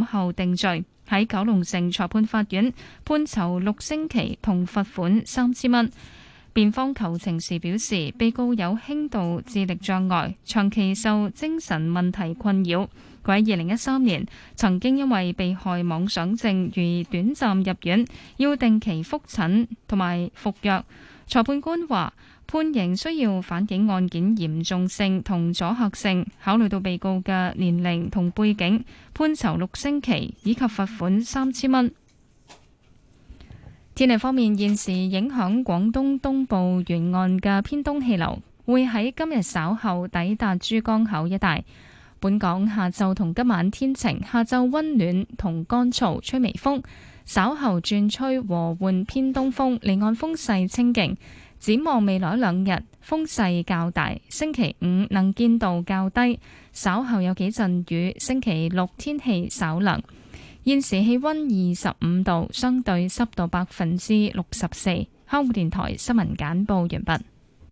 審後定罪，喺九龍城裁判法院判囚6星期同罰款3000蚊。辯方求情時表示，被告有輕度智力障礙，長期受精神問題困擾。佢喺2013年曾經因為被害妄想症而短暫入院，要定期覆診同埋服藥。裁判官話，判刑需要反映案件嚴重性同阻嚇性，考慮到被告嘅年齡同背景，判囚6星期以及罰款3000蚊。天氣方面，現時影響廣東東部沿岸嘅偏東氣流會喺今日稍後抵達珠江口一帶。本港下晝同今晚天晴，下晝溫暖同乾燥，吹微風，稍後轉吹和緩偏東風，離岸風勢清勁。展望未來2日風勢較大，星期5能見度較低，稍後有幾陣雨，星期6天氣稍涼。現時氣溫25度，相對濕度64%。香港電台新聞簡報完畢。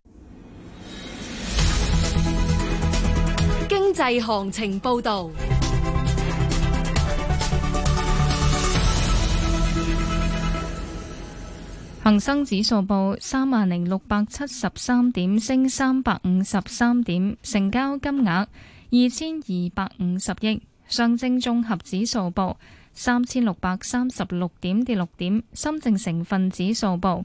經濟行情報道。 恒生指數報30,673點，升353點，成交金額2250億。上證綜合指數報3636點，跌6點。深證成分指數報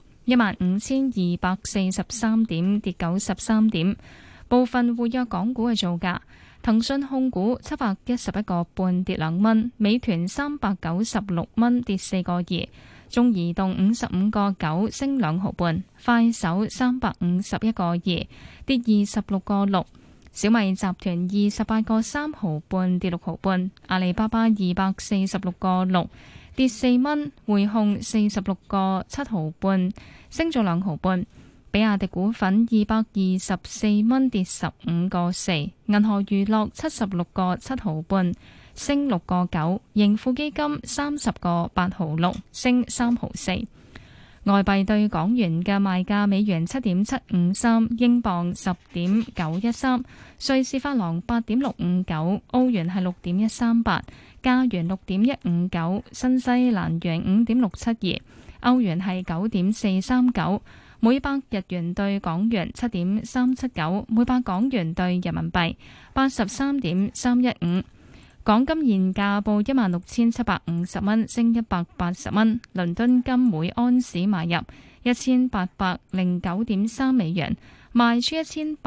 15,243點，跌93點。部分活躍港股嘅造價：騰訊控股711個半，跌2蚊；美團396蚊，跌4個2；中移動55個9，升2毫半；快手351個2，跌26個6；小米集團28個3毫半，跌6毫半；阿里巴巴246個6，跌4蚊；匯控46個7毫半，升咗2毫半；比亞迪股份224蚊，跌15個4；銀河娛樂76個7毫半，升6個9；盈富基金30個8毫6，升3毫4。外幣對港元嘅賣價：美元7.753，英鎊10.913，瑞士法郎8.659，歐元係6.138，加元6.159，新西蘭元5.672，歐元係9.439。每百日元對港元7.379，每百港元對人民幣83.315。港金現價報16,750蚊，升180蚊。倫敦金每安士買入1809.3美元，賣出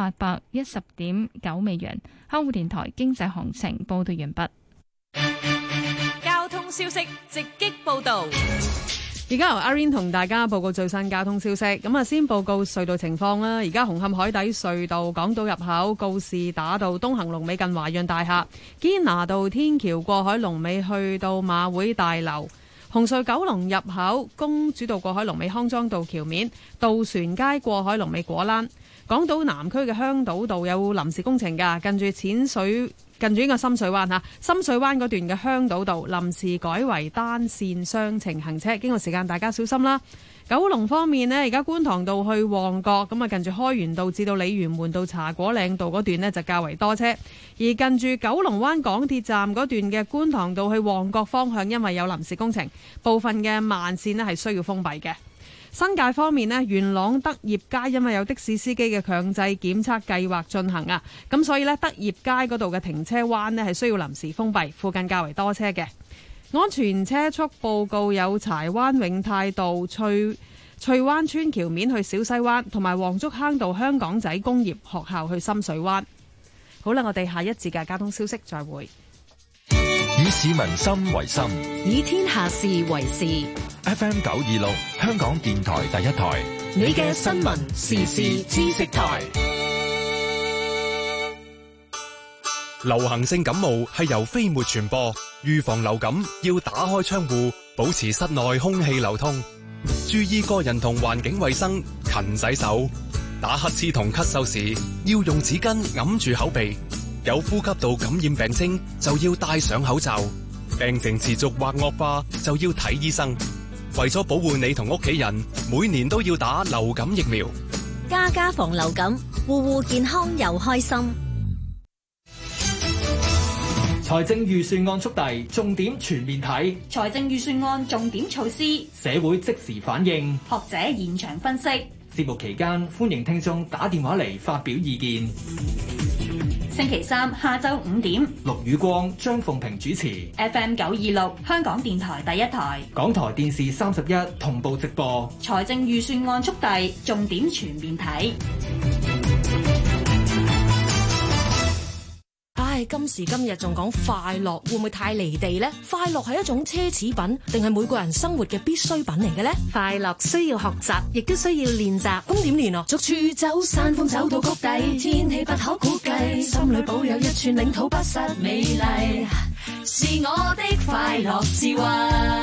1810.9美元。香港電台經濟行情報道完畢。 交通消息直擊報道。 而家由阿 Rain 同大家報告最新交通消息。咁啊，先報告隧道情況啦。而家紅磡海底隧道港島入口告士打道東行龍尾近華潤大廈，堅拿道天橋過海龍尾去到馬會大樓。紅隧九龍入口公主道過海龍尾康莊道橋面，渡船街過海龍尾果欄。港島南區嘅香島道有臨時工程㗎，近住呢個深水灣嚇，深水灣嗰段嘅香島道臨時改為單線雙程行車，經過時間大家小心啦。九龍方面呢，而家觀塘道去旺角咁啊，近住開源道至到鯉魚門道茶果嶺道嗰段呢，就較為多車，而近住九龍灣港鐵站嗰段嘅觀塘道去旺角方向，因為有臨時工程，部分嘅慢線呢係需要封閉嘅。新界方面呢，元朗德業街因為有的士司機嘅強制檢測計劃進行啊，咁所以呢，德業街嗰度嘅停車灣呢係需要臨時封閉，附近較為多車嘅。安全車速報告有柴灣永泰道翠灣村橋面去小西灣，同埋黃竹坑道香港仔工業學校去深水灣。好啦，我哋下一節嘅交通消息再會。 以市民心為心， 以天下事為事。 FM 926香港電台第一台， 你嘅新聞時事知識台。 流行性感冒係由飛沫傳播，預防流感要打開窗戶，保持室內空氣流通，注意個人同環境衛生，勤洗手。打乞嗤同咳嗽時要用紙巾揞住口鼻，有呼吸道感染病徵就要戴上口罩，病情持續或惡化就要睇醫生。為咗保護你同屋企人，每年都要打流感疫苗。 家家防流感，戶戶健康又開心。 財政預算案速遞，重點全面睇。 財政預算案重點措施， 社會即時反應， 學者現場分析。 節目期間歡迎聽眾打電話嚟發表意見。 星期三下晝5點， 陸宇光、張鳳平主持。 FM 926香港電台第一台， 港台電視31同步直播。 財政預算案速遞，重點全面睇。 今時今日仲講快樂，會唔會太離地呢？快樂係一種奢侈品，定係每個人生活嘅必需品嚟嘅呢？ 快樂需要學習，亦都需要練習。 咁點練啊？ 逐處走，山峰走到谷底，天氣不可估計，心裏保有一寸領土不失美麗，是我的快樂智慧。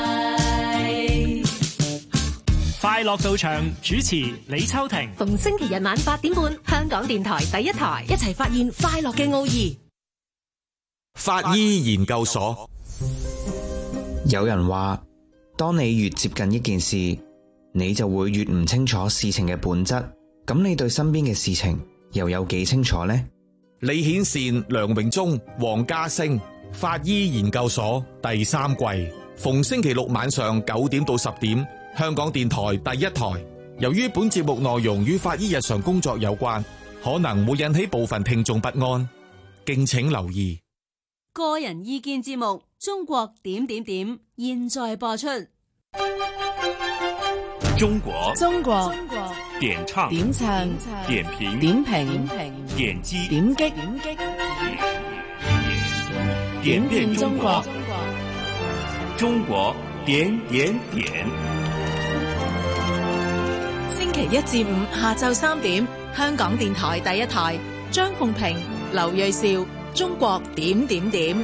快樂道場主持李秋婷， 逢星期日晚8點半，香港電台第一台， 一齊發現快樂嘅奧義。 法醫研究所。 有人話，當你越接近一件事，你就會越唔清楚事情嘅本質。咁你對身邊嘅事情又有幾清楚呢？ 李顯善、梁榮忠、黃家星，法醫研究所第3季，逢星期六晚上9點到10點，香港電台第一台。由於本節目內容與法醫日常工作有關，可能會引起部分聽眾不安，敬請留意。 個人意見節目《中國點點點》現在播出。 中國點唱點評點擊點遍中國，中國點點點。 星期一至五下晝3點，香港電台第一台，張鳳平、劉銳紹。中國點點點。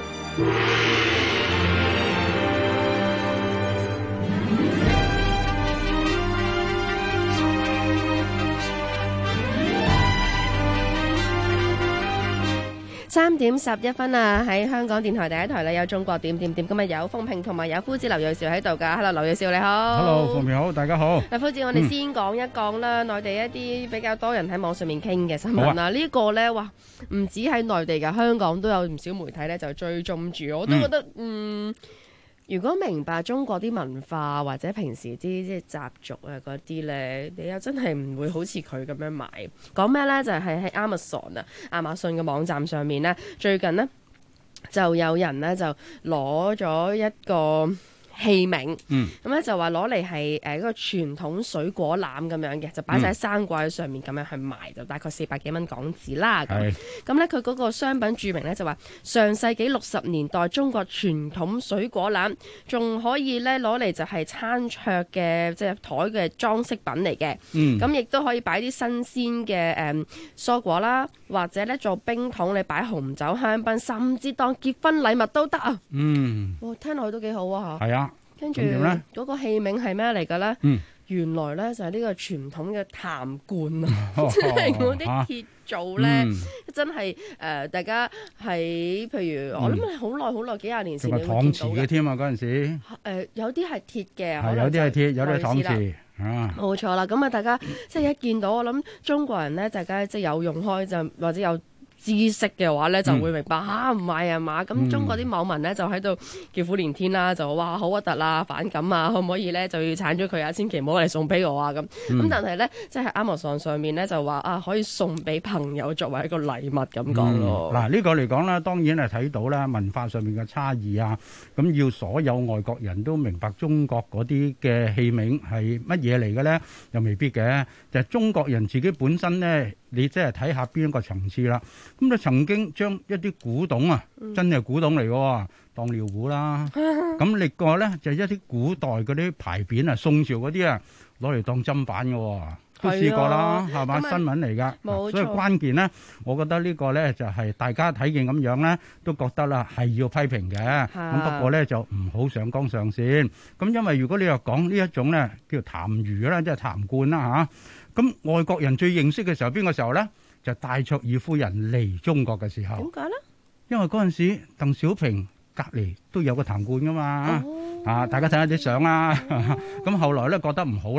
3點11分啊！喺香港電台第一台咧有中國點點點，今日有鳳平同埋有夫子劉銳紹喺度噶。Hello， 劉銳紹你好。 Hello， 鳳平好，大家好。 嗱，夫子，我哋先講一講啦，內地一啲比較多人喺網上面傾嘅新聞啦。呢個咧，哇，唔止喺內地噶，香港都有唔少媒體咧就追蹤住，我都覺得如果明白中國啲文化或者平時啲即係習俗啊嗰啲咧，你又真係唔會好似佢咁樣買。講咩咧？就係喺 Amazon 啊，亞馬遜嘅網站上面咧，最近呢就有人咧就攞咗一個器皿，咁咧就話攞嚟係一個傳統水果籃咁樣嘅，就擺晒喺生果上面咁樣去賣，就大概400幾蚊港紙啦。咁咧佢嗰個商品註明咧就話上世紀60年代中國傳統水果籃，仲可以咧攞嚟就係餐桌嘅即係台嘅裝飾品嚟嘅。咁亦都可以擺啲新鮮嘅蔬果啦，或者咧做冰桶，你擺紅酒香檳，甚至當結婚禮物都得啊。哇，聽落去都幾好啊嚇。係啊。跟住嗰個器皿係咩嚟嘅咧？原來咧就係呢個傳統嘅痰罐啊，即係嗰啲鐵做咧，真係大家喺譬如我諗好耐幾廿年前你會見到嘅。搪瓷嘅添啊，嗰陣時。有啲係鐵嘅，係有啲係鐵，有啲係搪瓷。冇錯啦，咁啊大家即係一見到我諗中國人咧，大家即係有用開就或者有知識嘅話咧，就會明白唔係啊嘛。咁中國啲網民咧就喺度叫苦連天啦，就話好核突啦，反感啊，可唔可以咧就要鏟咗佢啊？千祈唔好嚟送俾我啊咁。咁但係咧，即係 Amazon 上面咧就話可以送俾朋友作為一個禮物咁講咯。 嗱呢個嚟講咧，當然係睇到啦文化上面嘅差異啊。咁要所有外國人都明白中國嗰啲嘅器皿係乜嘢嚟嘅咧，又未必嘅。就係中國人自己本身咧，你即係睇下邊一個層次啦。咁就曾經將一啲古董啊，真係古董嚟嘅，當尿壺啦。咁另外咧就係一啲古代嗰啲牌匾啊，宋朝嗰啲啊，攞嚟當砧板嘅，都試過啦，係嘛？新聞嚟㗎。所以關鍵咧，我覺得呢個咧就係大家睇見咁樣咧，都覺得啦係要批評嘅。咁不過咧就唔好上綱上線。咁因為如果你又講呢一種咧叫痰盂啦，即係痰罐啦嚇。咁外國人最認識嘅時候邊個時候咧？就戴卓爾夫人嚟中國嘅時候。點解咧？因為嗰陣時鄧小平隔離都有個痰罐噶嘛。大家睇下啲相啦。咁後來咧覺得唔好啦，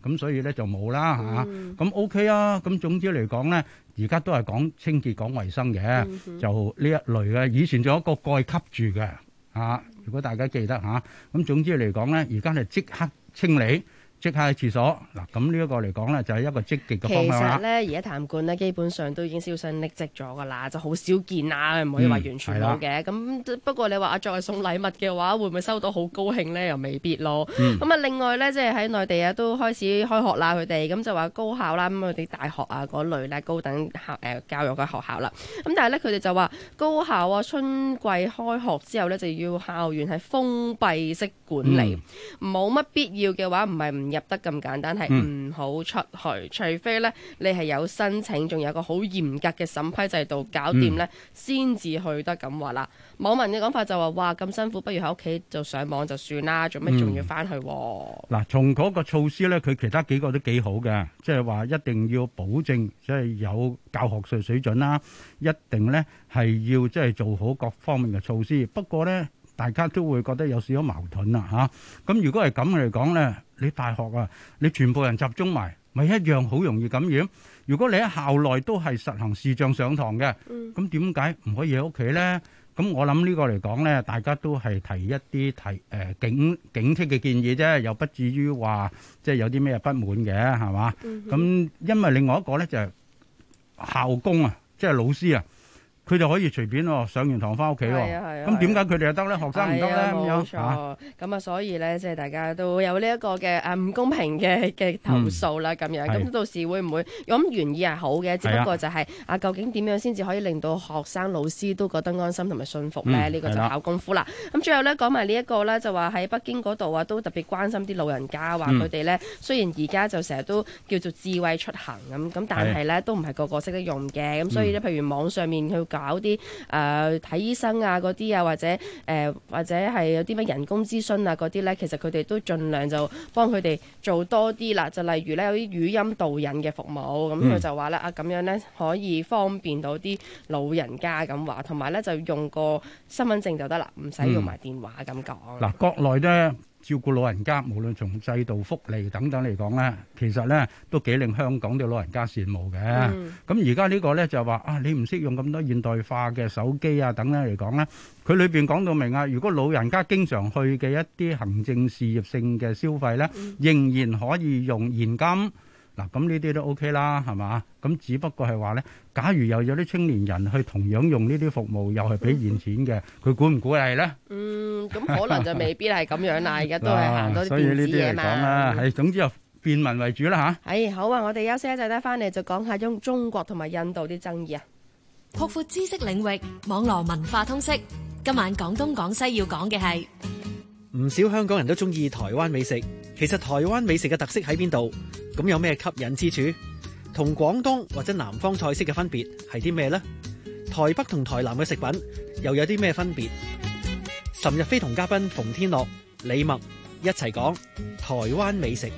咁所以咧就冇啦嚇。咁 OK 啊，咁總之嚟講咧，而家都係講清潔、講衞生嘅，就呢一類嘅。以前仲有一個蓋吸住嘅嚇，如果大家記得嚇。咁總之嚟講咧，而家係即刻清理。即刻喺廁所嗱，咁呢一個嚟講咧，就係一個積極嘅方向啦。 其實咧，而家痰罐咧，基本上都已經銷聲匿跡咗噶啦，就好少見啊，唔可以話完全冇嘅。咁不過你話作為送禮物嘅話，會唔會收到好高興咧？又未必咯。咁啊，另外咧，即係喺內地啊，都開始開學啦，佢哋咁就話高考啦，咁佢哋大學啊嗰類咧，高等教育嘅學校啦。咁但係咧，佢哋就話高考啊，春季開學之後咧，就要校園係封閉式管理，冇乜必要嘅話，唔係唔入得咁簡單，係唔好出去，除非咧你係有申請，仲有個好嚴格嘅審批制度搞掂咧，先至去得咁話啦。網民嘅講法就話：哇，咁辛苦，不如喺屋企就上網就算啦，做咩仲要翻去？ 嗱，從嗰個措施咧，佢其他幾個都幾好嘅，即係話一定要保證即係有教學水準啦，一定咧係要即係做好各方面嘅措施。不過咧，大家都會覺得有少少矛盾啦嚇。咁如果係咁嚟講咧，你大學啊，你全部人集中埋，咪一樣好容易感染。如果你喺校內都係實行視像上堂嘅，咁點解唔可以喺屋企咧？咁我諗呢個嚟講咧，大家都係提一啲警惕嘅建議啫，又不至於話即係有啲咩不滿嘅，係嘛？咁因為另外一個咧就係校工啊，即係老師啊。佢就可以隨便上完堂翻屋企喎，咁點解佢哋就得咧？學生唔得咧咁樣嚇？ 咁啊，所以咧，即係大家都有呢一個嘅唔公平嘅投訴啦，咁樣咁到時會唔會？咁原意係好嘅，只不過就係究竟點樣先至可以令到學生老師都覺得安心同埋信服咧？呢個就考功夫啦。咁最後咧講埋呢一個咧，就話喺北京嗰度啊，都特別關心啲老人家，話佢哋咧雖然而家就成日都叫做智慧出行咁，但係咧都唔係個個識得用嘅，咁所以咧，譬如網上面去搞啲睇醫生啊嗰啲啊，或者係有啲咩人工諮詢啊嗰啲咧，其實佢哋都盡量就幫佢哋做多啲啦。就例如咧有啲語音導引嘅服務，咁佢就話咧咁樣咧可以方便到啲老人家咁話，同埋咧就用個身份證就得啦，唔使用埋電話咁講。 嗱，國內咧照顧老人家，無論從制度、福利等等嚟講咧，其實咧都幾令香港嘅老人家羨慕嘅。咁而家呢個咧就話你唔識用咁多現代化嘅手機啊等等嚟講咧，佢裏邊講到明啊，如果老人家經常去嘅一啲行政事業性嘅消費咧，仍然可以用現金。嗱，咁呢啲都 OK 啦，係嘛？咁只不過係話咧，假如又有啲青年人去同樣用呢啲服務，又係俾現錢嘅，佢鼓唔鼓勵咧？ 咁可能就未必係咁樣啦。而家都係行多啲電子嘢嘛。所以呢啲嚟講啦，係總之就便民為主啦嚇。 係好啊！我哋休息一陣咧，翻嚟就講下中國同埋印度啲爭議啊。 擴闊知識領域，網絡文化通識。今晚廣東廣西要講嘅係。 唔少香港人都中意台灣美食，其實台灣美食嘅特色喺邊度？咁有咩吸引之處？同廣東或者南方菜式嘅分別係啲咩呢？台北同台南嘅食品又有啲咩分別？岑日飛同嘉賓馮天樂、李默一齊講台灣美食。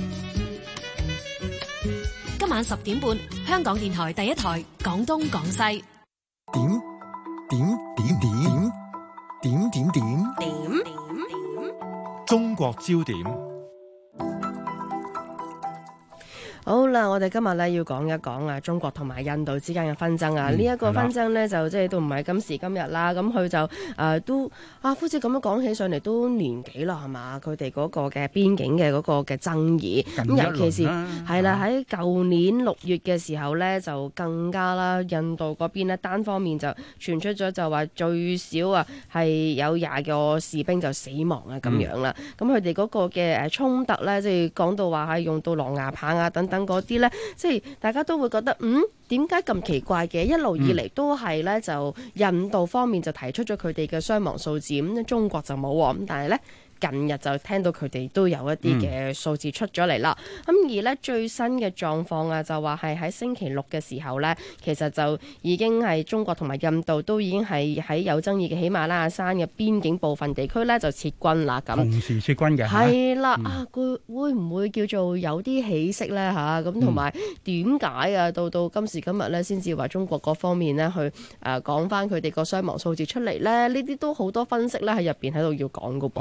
今晚10點半，香港電台第一台廣東廣西。 點中國焦點。 好啦，我哋今日咧要講一講中國同埋印度之間嘅紛爭啊！呢一個紛爭呢，就即係都唔係今時今日啦。咁佢就都好似咁樣講起上嚟都年幾啦，係嘛？佢哋嗰個嘅邊境嘅嗰個嘅爭議，咁尤其是係啦，喺舊年6月嘅時候呢，就更加啦，印度嗰邊呢，單方面就傳出咗就話最少係有20個士兵就死亡啊咁樣啦。咁佢哋嗰個嘅衝突呢，即係講到話係用到狼牙棒啊等等嗰啲呢，即係大家都會覺得點解咁奇怪嘅？一路以嚟都係呢，就印度方面就提出咗佢哋嘅傷亡數字，咁中國就冇喎。咁但係呢，近日就聽到佢哋都有一啲嘅數字出咗嚟啦。咁而呢，最新嘅狀況啊，就話係喺星期六嘅時候呢，其實就已經係中國同埋印度都已經係喺有爭議嘅喜馬拉雅山嘅邊境部分地區呢，就撤軍啦。咁同時撤軍嘅係啦，佢會唔會叫做有啲起色呢？咁同埋點解啊？到今時今日呢，先至話中國嗰方面呢，去講翻佢哋個傷亡數字出嚟呢？呢啲都好多分析呢，喺入邊喺度要講噶噃。 係啊，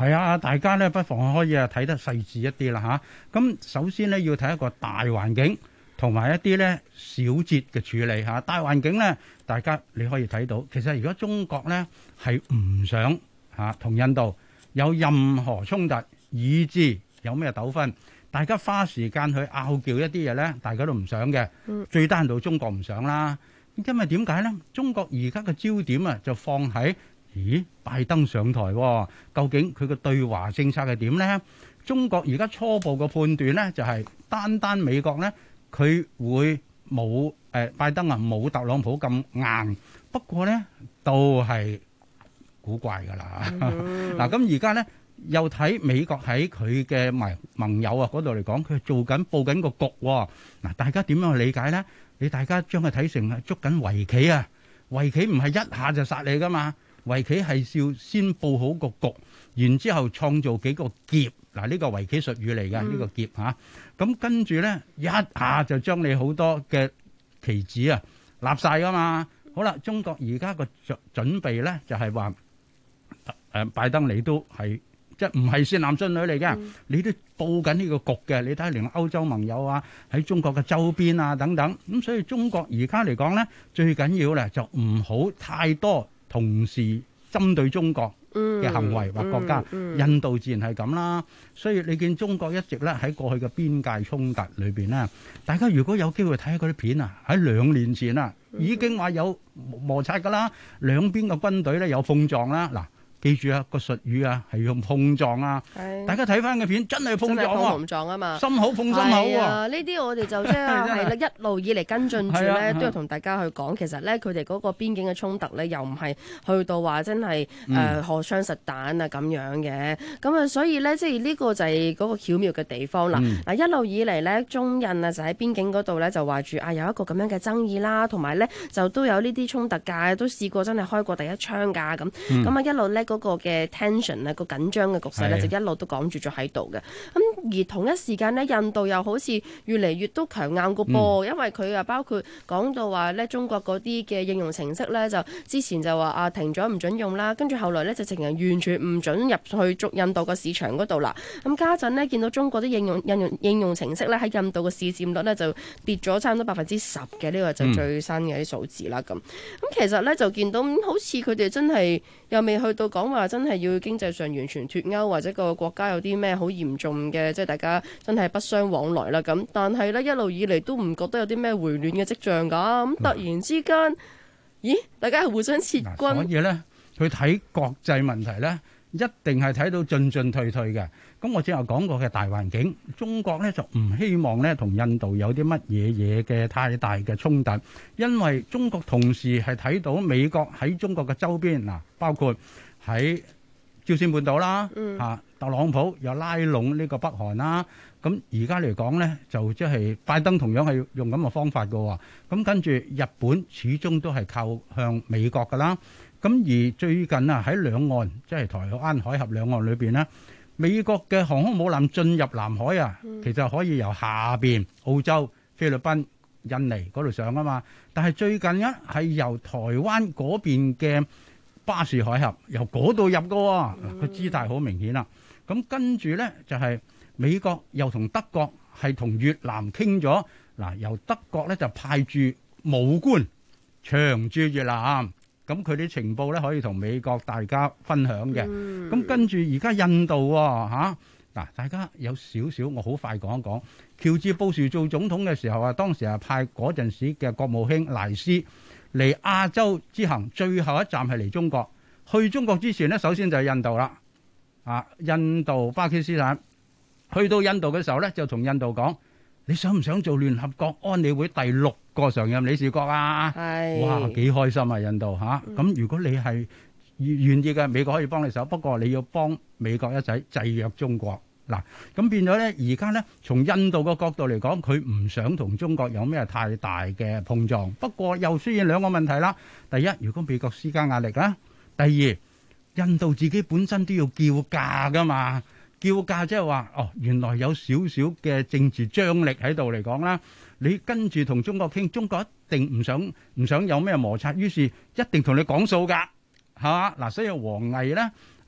大家咧不妨可以睇得細緻一啲啦嚇。咁首先咧要睇一個大環境，同埋一啲咧小節嘅處理嚇。大環境咧，大家你可以睇到，其實如果中國咧係唔想同印度有任何衝突，以致有咩糾紛，大家花時間去拗撬一啲嘢咧，大家都唔想嘅。最低限度中國唔想啦。因為點解咧？中國而家嘅焦點啊，就放喺拜登上台喎，究竟佢嘅對華政策係點咧？中國而家初步嘅判斷咧，就係單美國咧，佢會冇拜登啊冇特朗普咁硬，不過咧都係古怪㗎啦。嗱咁而家咧又睇美國喺佢嘅盟友啊嗰度嚟講，佢佈緊個局喎。嗱，大家點樣去理解咧？你大家將佢睇成係捉緊圍棋啊！圍棋唔係一下就殺你㗎嘛，圍棋係要先佈好個局，然之後創造幾個劫。嗱，呢個圍棋術語嚟嘅呢個劫嚇。咁跟住咧一下就將你好多嘅棋子啊立晒㗎嘛。好啦，中國而家個準備咧就係話拜登你都係即係唔係善男信女嚟嘅，你都佈緊呢個局嘅。你睇下連歐洲盟友啊，喺中國嘅周邊啊等等，咁所以中國而家嚟講咧，最緊要咧就唔好太多同時針對中國嘅行為或國家。印度自然係咁啦，所以你見中國一直咧喺過去嘅邊界衝突裏邊咧，大家如果有機會睇下嗰啲片啊，喺2年前啊已經話有摩擦㗎啦，兩邊嘅軍隊咧有碰撞啦。嗱，記住啊，個術語啊係用碰撞啊，大家睇翻嘅片真係碰撞喎， 碰撞啊嘛， 心口碰心口喎。 呢啲我哋就即係啦，一路以嚟跟進住咧，都有同大家去講，其實咧佢哋嗰個邊境嘅衝突咧，又唔係去到話真係荷槍實彈啊咁樣嘅。咁啊，所以咧即係呢個就係嗰個巧妙嘅地方啦。嗱，一路以嚟咧，中印啊就喺邊境嗰度咧就話住有一個咁樣嘅爭議啦，同埋咧就都有呢啲衝突㗎，都試過真係開過第一槍㗎咁。咁啊一路咧嗰個嘅 tension 啊，個緊張嘅局勢咧就一路都講住咗喺度嘅。咁而同一時間咧，印度又好似越嚟越都強硬個噃，因為佢啊包括講到話咧，中國嗰啲嘅應用程式咧就之前就話停咗唔準用啦，跟住後來咧就直情完全唔準入去印度個市場嗰度啦。咁家陣咧見到中國啲應用程式咧喺印度嘅市佔率咧就跌咗差唔多10%嘅，呢個就最新嘅啲數字啦。咁其實咧就見到好似佢哋真係又未去到講話真係要經濟上完全脫鈎，或者個國家有啲咩好嚴重嘅，即係大家真係不相往來啦咁。但係咧一路以嚟都唔覺得有啲咩回暖嘅跡象㗎。咁突然之間，咦？大家係互相撤軍。 所以咧，佢睇國際問題咧，一定係睇到進退嘅。咁我之前講過嘅大環境，中國咧就唔希望咧同印度有啲乜嘢嘅太大嘅衝突，因為中國同時係睇到美國喺中國嘅周邊嗱，包括喺朝鮮半島啦，特朗普又拉攏呢個北韓啦。咁而家嚟講咧，就即係拜登同樣係用咁嘅方法㗎喎。咁跟住日本始終都係靠向美國㗎啦。咁而最近啊喺兩岸，即係台灣海峽兩岸裏邊咧，美國嘅航空母艦進入南海啊，其實可以由下邊澳洲、菲律賓、印尼嗰度上啊嘛。但係最近咧係由台灣嗰邊嘅巴士海峽由嗰度入㗎喎，個姿態好明顯啦。咁跟住咧就係美國又同德國係同越南傾咗，嗱，由德國咧就派駐武官長駐越南。咁佢啲情報咧可以同美國大家分享嘅。咁跟住而家印度喎，嗱，大家有少少，我好快講一講。喬治布殊做總統嘅時候啊，當時係派嗰陣時嘅國務卿賴斯嚟亞洲之行，最後一站係嚟中國。去中國之前呢，首先就係印度啦，印度、巴基斯坦。去到印度嘅時候咧，就同印度講：你想唔想做聯合國安理會第6個常任理事國啊？哇，幾開心啊！印度嚇。咁如果你係願意嘅，美國可以幫你手，不過你要幫美國一齊制約中國。嗱，咁變咗咧，而家咧從印度嘅角度嚟講，佢唔想同中國有咩太大嘅碰撞。不過又出現兩個問題啦。第一，如果美國施加壓力啦；第二，印度自己本身都要叫價噶嘛。叫價即係話，原來有少少嘅政治張力喺度嚟講啦。你跟住同中國傾，中國一定唔想有咩摩擦，於是一定同你講數㗎，係嘛？嗱，所以王毅咧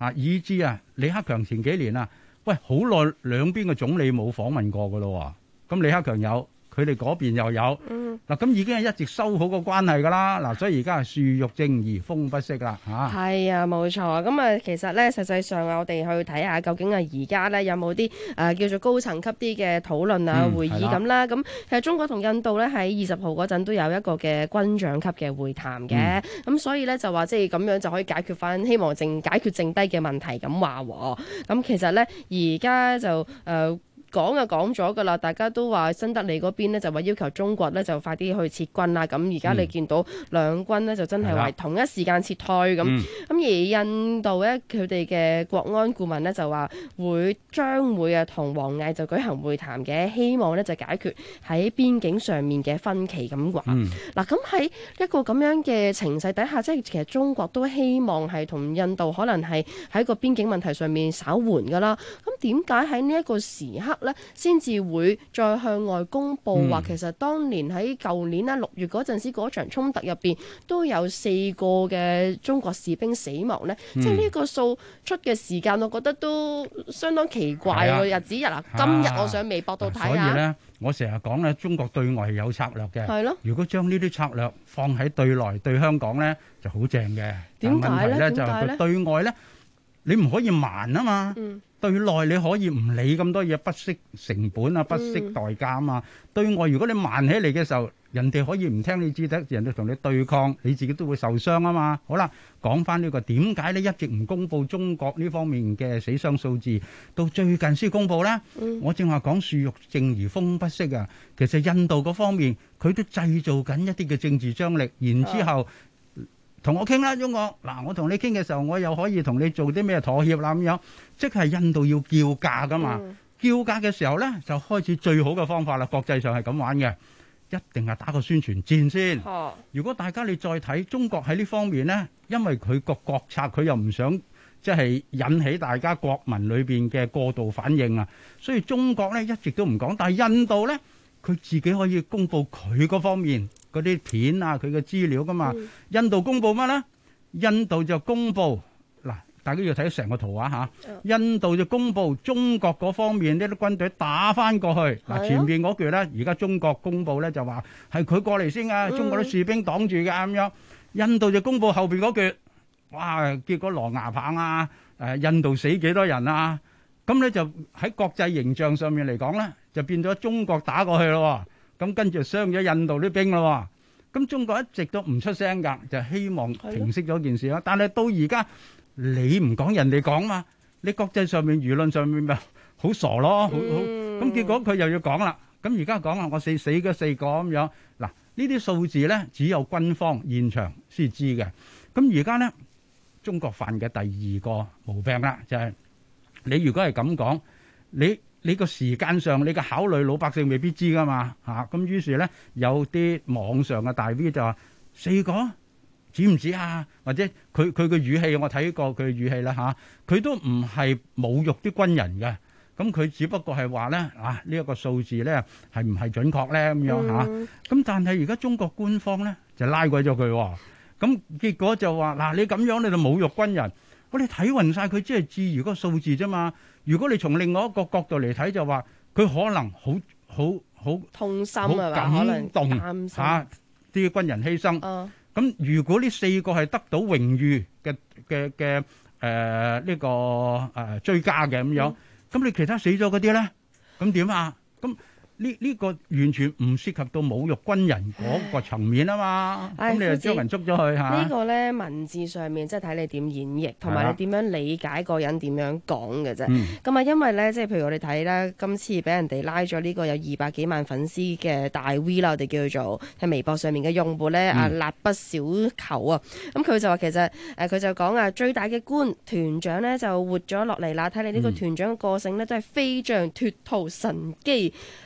以至李克強前幾年喂好耐兩邊嘅總理冇訪問過噶咯，咁李克強有。佢哋嗰邊又有，嗱咁已經係一直修好個關係㗎啦，嗱所以而家係樹欲靜而風不息啦嚇。 係啊，冇錯。咁其實咧，實際上我哋去睇下究竟而家咧有冇啲叫做高層級啲嘅討論會議咁啦。咁其實中國同印度咧喺20號嗰陣都有一個嘅軍長級嘅會談嘅，咁所以咧就話即係咁樣就可以解決翻，希望解決剩低嘅問題咁話喎。咁其實咧而家就講就講咗㗎啦，大家都話新德里嗰邊呢就話要求中國呢就快啲去撤軍啦。咁而家你見到兩軍呢就真係話同一時間撤退咁。而印度呢，佢哋嘅國安顧問呢就話將會同王毅就舉行會談嘅，希望呢就解決喺邊境上面嘅分歧咁話。嗱咁喺一個咁樣嘅情勢底下，即係其實中國都希望係同印度可能係喺個邊境問題上面稍緩㗎啦。咁點解喺呢一個時刻先至會再向外公佈話，其實當年喺舊年6月嗰陣時嗰場衝突入邊都有4個嘅中國士兵死亡呢？即係呢個數出嘅時間，我覺得都相當奇怪個日子。今日我上微博度睇下。 所以呢，我成日講呢，中國對外係有策略嘅。 係咯。如果將呢啲策略放喺對內對香港呢，就好正嘅。 點解呢？ 就係對外呢，你唔可以慢啊嘛。對內你可以唔理咁多嘢，不惜成本不惜代價啊嘛。對外如果你慢起嚟嘅時候，人哋可以唔聽你指得，人哋同你對抗，你自己都會受傷啊嘛。好啦，講翻呢個點解一直唔公佈中國呢方面嘅死傷數字，到最近先公佈呢？我正話講樹欲靜而風不息啊。其實印度嗰方面佢都製造緊一啲嘅政治張力，然之後同我傾啦，中國嗱，我同你傾嘅時候，我又可以同你做啲咩妥協啦咁樣，即係印度要叫價噶嘛。叫價嘅時候呢，就開始最好嘅方法啦。國際上係咁玩嘅，一定係打個宣傳戰先。如果大家你再睇中國喺呢方面呢，因為佢個國策佢又唔想即係引起大家國民裏邊嘅過度反應啊，所以中國呢一直都唔講，但係印度呢，佢自己可以公佈佢嗰方面嗰啲片佢嘅資料噶嘛。印度公佈乜呢？印度就公佈嗱，大家要睇成個圖畫嚇。印度就公佈中國嗰方面呢啲軍隊打翻過去嗱，前面嗰句呢，而家中國公佈呢就話係佢過嚟先中國啲士兵擋住嘅咁樣。印度就公佈後邊嗰句，哇！結果狼牙棒印度死幾多人啊？咁呢就喺國際形象上面嚟講呢，就變咗中國打過去咯。咁跟住傷咗印度啲兵咯。咁中國一直都唔出聲㗎，就希望平息咗件事啦。但係到而家你唔講，人哋講嘛，你國際上面輿論上面咪好傻咯，好咁結果佢又要講啦。咁而家講啦，我死咗4個咁樣。嗱，呢啲數字呢，只有軍方現場先知嘅。咁而家呢，中國犯嘅第2個毛病啦，就係你如果係咁講，你個時間上你嘅考慮，老百姓未必知噶嘛嚇。咁於是咧，有啲網上嘅大 V 就話4個止唔止啊？或者佢嘅語氣，我睇過佢嘅語氣啦嚇，佢都唔係侮辱啲軍人嘅。咁佢只不過係話咧呢一個數字咧係唔係準確咧咁樣嚇。咁但係而家中國官方咧就拉鬼咗佢喎。咁結果就話嗱，你咁樣你就侮辱軍人。我哋睇勻晒佢，只係置如個數字啫嘛。如果你從另外一個角度嚟睇，就話佢可能好痛心好感動啲軍人犧牲。咁如果呢4個係得到榮譽嘅呢個追加嘅咁樣，咁你其他死咗嗰啲咧，咁點啊？咁呢個完全唔涉及到侮辱軍人嗰個層面啊嘛，咁你就將人捉咗去嚇。 呢個咧文字上面即係睇你點演繹，同埋你點樣理解個人點樣講嘅啫。咁因為咧，即係譬如我哋睇咧，今次俾人哋拉咗呢個有200幾萬粉絲嘅大 V 啦，我哋叫做喺微博上面嘅用戶咧，蠟筆小球啊。咁佢就話其實佢就講最大嘅官團長咧就活咗落嚟啦，睇你呢個團長嘅個性咧都係飛象脫兔神機。血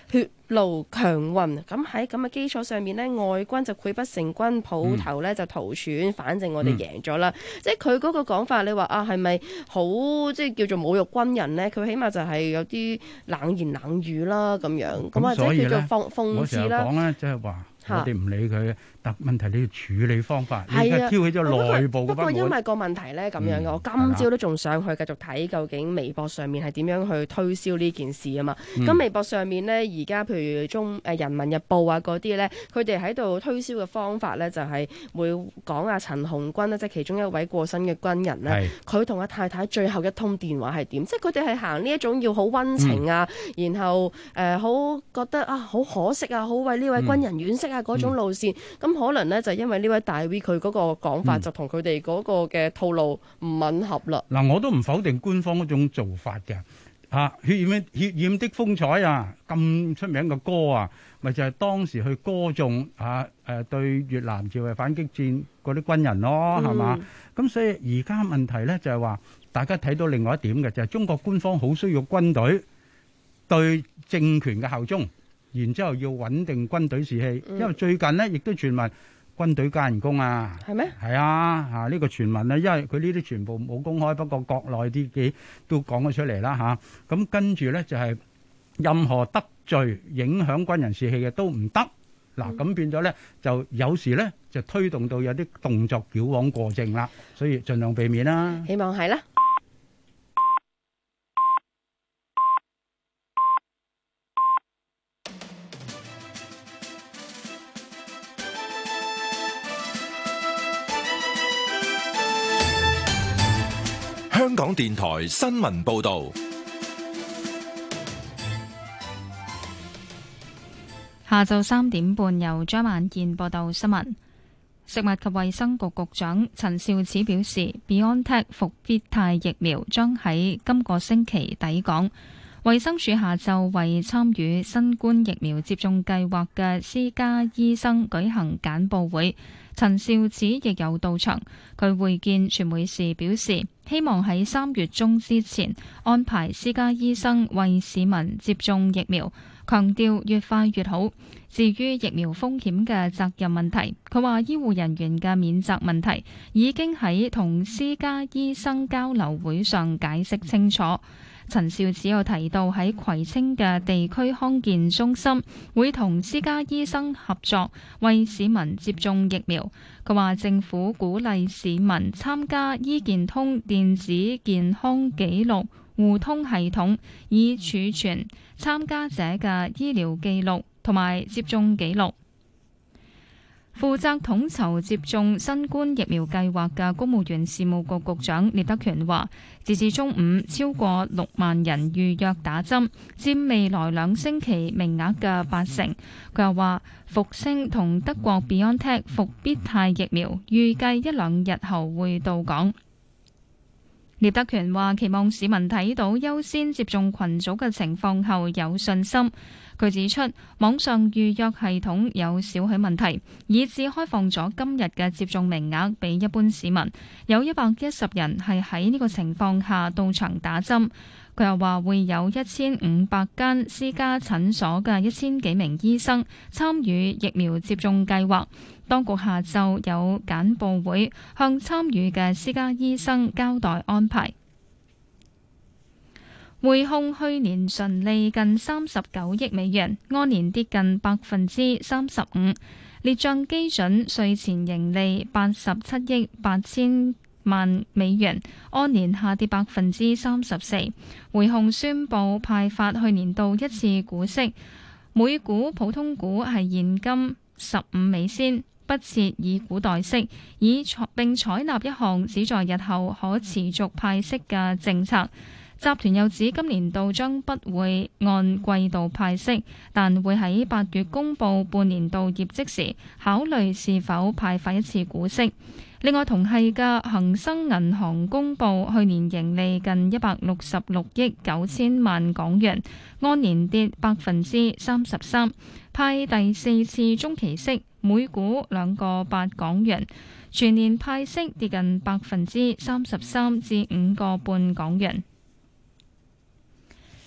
路強運。咁喺咁嘅基礎上面呢，外軍就潰不成軍，抱頭呢就逃竄，反正我哋贏咗啦。即係佢嗰個講法，你話啊係咪好即係叫做侮辱軍人呢？佢起碼就係有啲冷言冷語啦咁樣，咁或者叫做諷刺啦。 我成日講咧，即係話我哋唔理佢，但問題你要處理方法，你而家挑起咗內部嘅不滿。不過因為個問題咧咁樣嘅，我今朝都仲上去繼續睇究竟微博上面係點樣去推銷呢件事啊嘛。咁微博上面咧，而家譬如人民日報啊嗰啲咧，佢哋喺度推銷嘅方法咧，就係會講阿陳紅軍咧，即係其中一位過身嘅軍人咧，佢同阿太太最後一通電話係點？即係佢哋係行呢一種要好溫情啊，然後好覺得啊好可惜啊，好為呢位軍人惋惜啊嗰種路線。咁可能咧就因為呢位大 V 佢嗰個講法就同佢哋嗰個嘅套路唔吻合啦。嗱，我都唔否定官方嗰種做法嘅。血染的風采啊，咁出名嘅歌啊，咪就係當時去歌頌對越南自衛反擊戰嗰啲軍人咯，係嘛？咁所以而家問題咧就係話，大家睇到另外一點嘅就係中國官方好需要軍隊對政權嘅效忠，然之後要穩定軍隊士氣，因為最近呢亦都傳聞軍隊加人工啊， 係咩？ 係啊，呢個傳聞呢，因為佢呢啲全部冇公開，不過國內啲幾都講咗出嚟啦嚇。咁跟住呢就係任何得罪影響軍人士氣嘅都唔得。嗱，咁變咗呢就有時呢就推動到有啲動作矯枉過正啦，所以盡量避免啦。 希望係啦。 香港電台新聞報道， 下晝3點半由張萬健報道新聞。食物及衛生局局長陳肇始表示 ，BioNTech 復必泰疫苗將喺今個星期抵港。衛生署下晝為參與新冠疫苗接種計劃嘅私家醫生舉行簡報會。陳肇始亦有到場，佢會見傳媒時表示，希望喺3月中之前安排私家醫生為市民接種疫苗，強調越快越好。至於疫苗風險嘅責任問題，佢話醫護人員嘅免責問題已經喺同私家醫生交流會上解釋清楚。陳肇始有提到喺葵青嘅地區康健中心會同私家醫生合作為市民接種疫苗。佢話政府鼓勵市民參加醫健通電子健康記錄互通系統，以儲存參加者嘅醫療記錄同埋接種記錄。負責統籌接種新冠疫苗計劃嘅公務員事務局局長聶德權話，截至中午，超過6萬人預約打針，佔未來2星期名額嘅80%。佢又話，復星同德國 BioNTech 復必泰疫苗預計1-2日後會到港。聶德權話，期望市民睇到優先接種群組嘅情況後有信心。佢指出，網上預約系統有少許問題，以致開放咗今日嘅接種名額俾一般市民。有110人係喺呢個情況下到場打針。佢又話會有1500間私家診所嘅1000幾名醫生參與疫苗接種計劃。當局下晝有簡報會向參與嘅私家醫生交代安排。匯控去年純利近39億美元，按年跌近35%，列賬基準稅前盈利87億8千萬美元，按年下跌34%。匯控宣布派發去年度一次股息，每股普通股係現金15美仙，不設以股代息，並採納一項旨在日後可持續派息嘅政策。集團又指今年度將不會按季度派息，但會喺8月公佈半年度業績時考慮是否派發一次股息。另外同係嘅恒生銀行公佈去年盈利近166億9千萬港元，按年跌33%，派第4次中期息，每股2.8港元，全年派息跌近33%至5.5港元。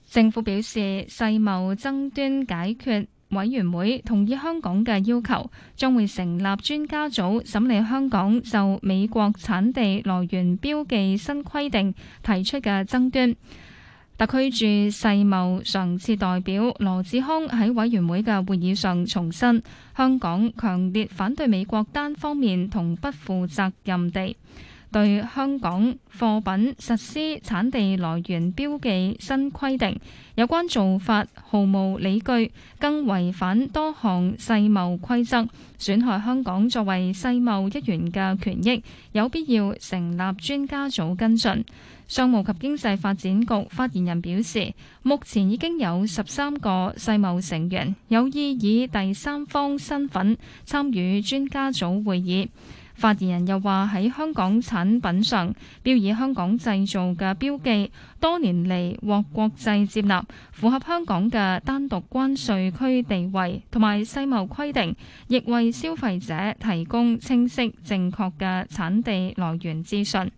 政府表示，世貿爭端解決委員會同意香港嘅要求，將會成立專家組審理香港就美國產地來源標記新規定提出嘅爭端。特區駐世貿常設代表羅致康喺委員會嘅會議上重申，香港強烈反對美國單方面同不負責任地對香港貨品實施產地來源標記新規定，有關做法毫無理據，更違反多項世貿規則，損害香港作為世貿一員嘅權益，有必要成立專家組跟進。商務及經濟發展局發言人表示，目前已經有13個世貿成員有意以第三方身份參與專家組會議。發言人又話，喺香港產品上標以香港製造嘅標記多年嚟獲國際接納，符合香港嘅單獨關稅區地位同埋世貿規定，亦為消費者提供清晰正確嘅產地來源資訊。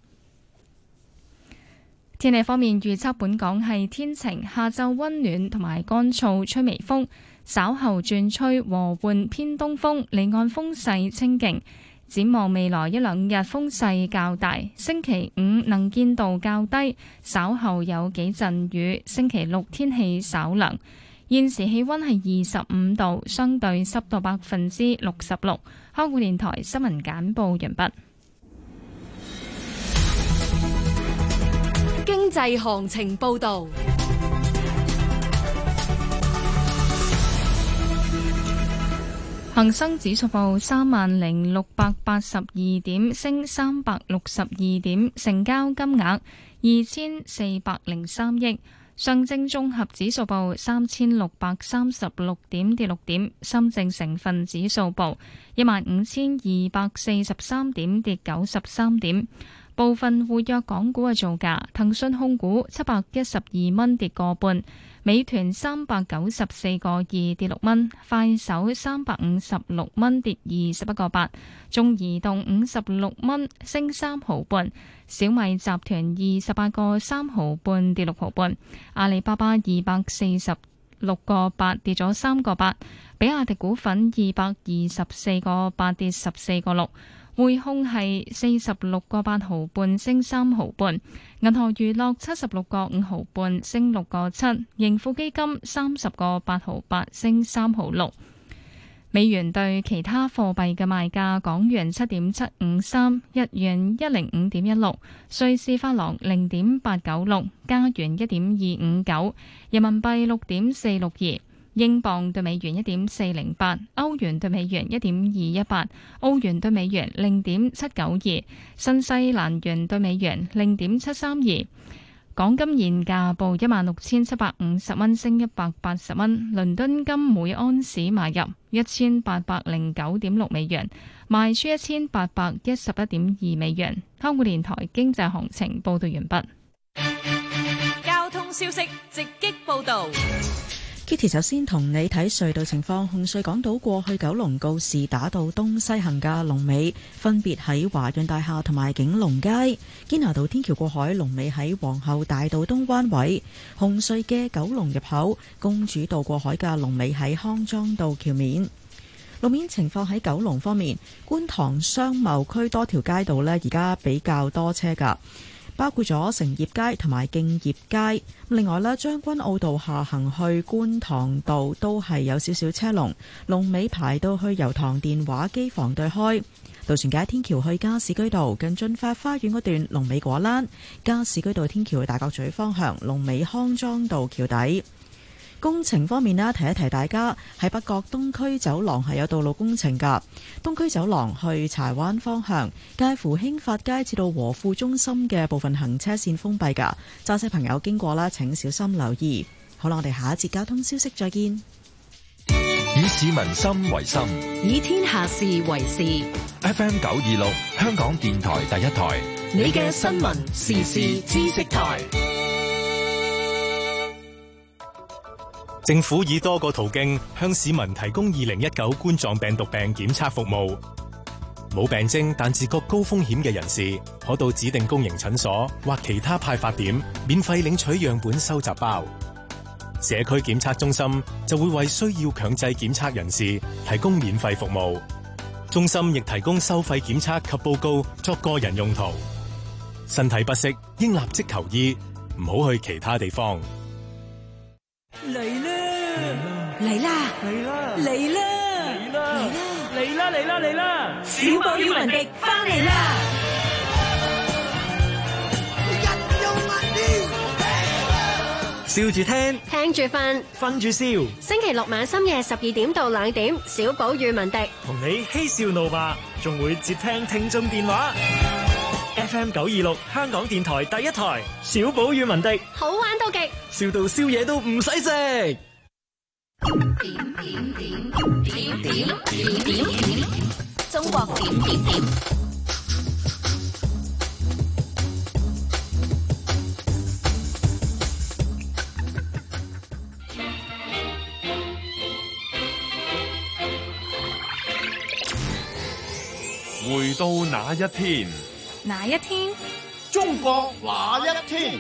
天氣方面預測，本港係天晴，下晝溫暖同埋乾燥，吹微風，稍後轉吹和緩偏東風，離岸風勢清勁。展望未來一兩日風勢較大，星期五能見度較低，稍後有幾陣雨，星期六天氣稍涼。現時氣溫係25度，相對濕度66%。香港電台新聞簡報完畢。 經濟行情報道。 恒生指數報30,682點，升362點，成交金額2403億。上證綜合指數報3636點，跌6點。深證成分指數報15,243點，跌93點。部分活躍港股嘅造價：騰訊控股712蚊，跌個半；美團394個2，跌6蚊；快手356蚊，跌21個8；中移動56蚊，升3毫半；小米集團28個3毫半，跌6毫半；阿里巴巴246個8，跌咗3個8；比亞迪股份224個8，跌14個6。匯控係46個8毫半，升3毫半；銀河娛樂76個5毫半，升6個7；盈富基金30個8毫8，升3毫6。美元對其他貨幣嘅賣價：港元7.753，日元105.16，瑞士法郎0.896，加元1.259，人民幣6.462。英鎊對美元1.408，歐元對美元1.218，澳元對美元0.792，新西蘭元對美元0.732。港金現價報16,750蚊，升180蚊。倫敦金每安士買入1,809.6美元，賣出1,811.2美元。香港電台經濟行情報道完畢。 交通消息直擊報道。 Kitty 首先同你睇隧道情況，紅隧港島過去九龍告士打道東西行嘅龍尾分別喺華潤大廈同埋景隆街，堅拿道天橋過海龍尾喺皇后大道東灣位，紅隧嘅九龍入口公主道過海嘅龍尾喺康莊道橋面。路面情況喺九龍方面，觀塘商貿區多條街道呢而家比較多車㗎，包括咗成業街同埋敬業街。另外咧，將軍澳道下行去觀塘道都係有少少車龍，龍尾排到去油塘電話機房對開。渡船街天橋去加士居道近駿發花園嗰段龍尾果欄，加士居道天橋去大角咀方向龍尾康莊道橋底。工程方面呢，提一提大家喺北角東區走廊係有道路工程㗎。東區走廊去柴灣方向，介乎興發街至到和富中心嘅部分行車線封閉㗎。揸車朋友經過啦，請小心留意。好啦，我哋下一節交通消息再見。 以市民心為心， 以天下事為事。 FM 926，香港電台第一台， 你嘅新聞時事知識台。 政府以多個途徑向市民提供2019冠狀病毒病檢測服務。冇病徵但自覺高風險嘅人士，可到指定公營診所或其他派發點免費領取樣本收集包。 社區檢測中心就會為需要強制檢測人士提供免費服務。中心亦提供收費檢測及報告作個人用途。身體不適應立即求醫，唔好去其他地方。 嚟啦！嚟啦！嚟啦！嚟啦！嚟啦！嚟啦！嚟啦！嚟啦！小寶與文迪翻嚟啦！ 笑住聽， 聽住瞓， 瞓住笑。 星期六晚深夜12點到2點，小寶與文迪同你嬉笑怒罵，仲會接聽聽眾電話。FM 926香港電台第一台，小寶與文迪好玩到極， 笑到宵夜都唔使食。 中國點點點。 回到那一天， 哪一天？ 中國那一天？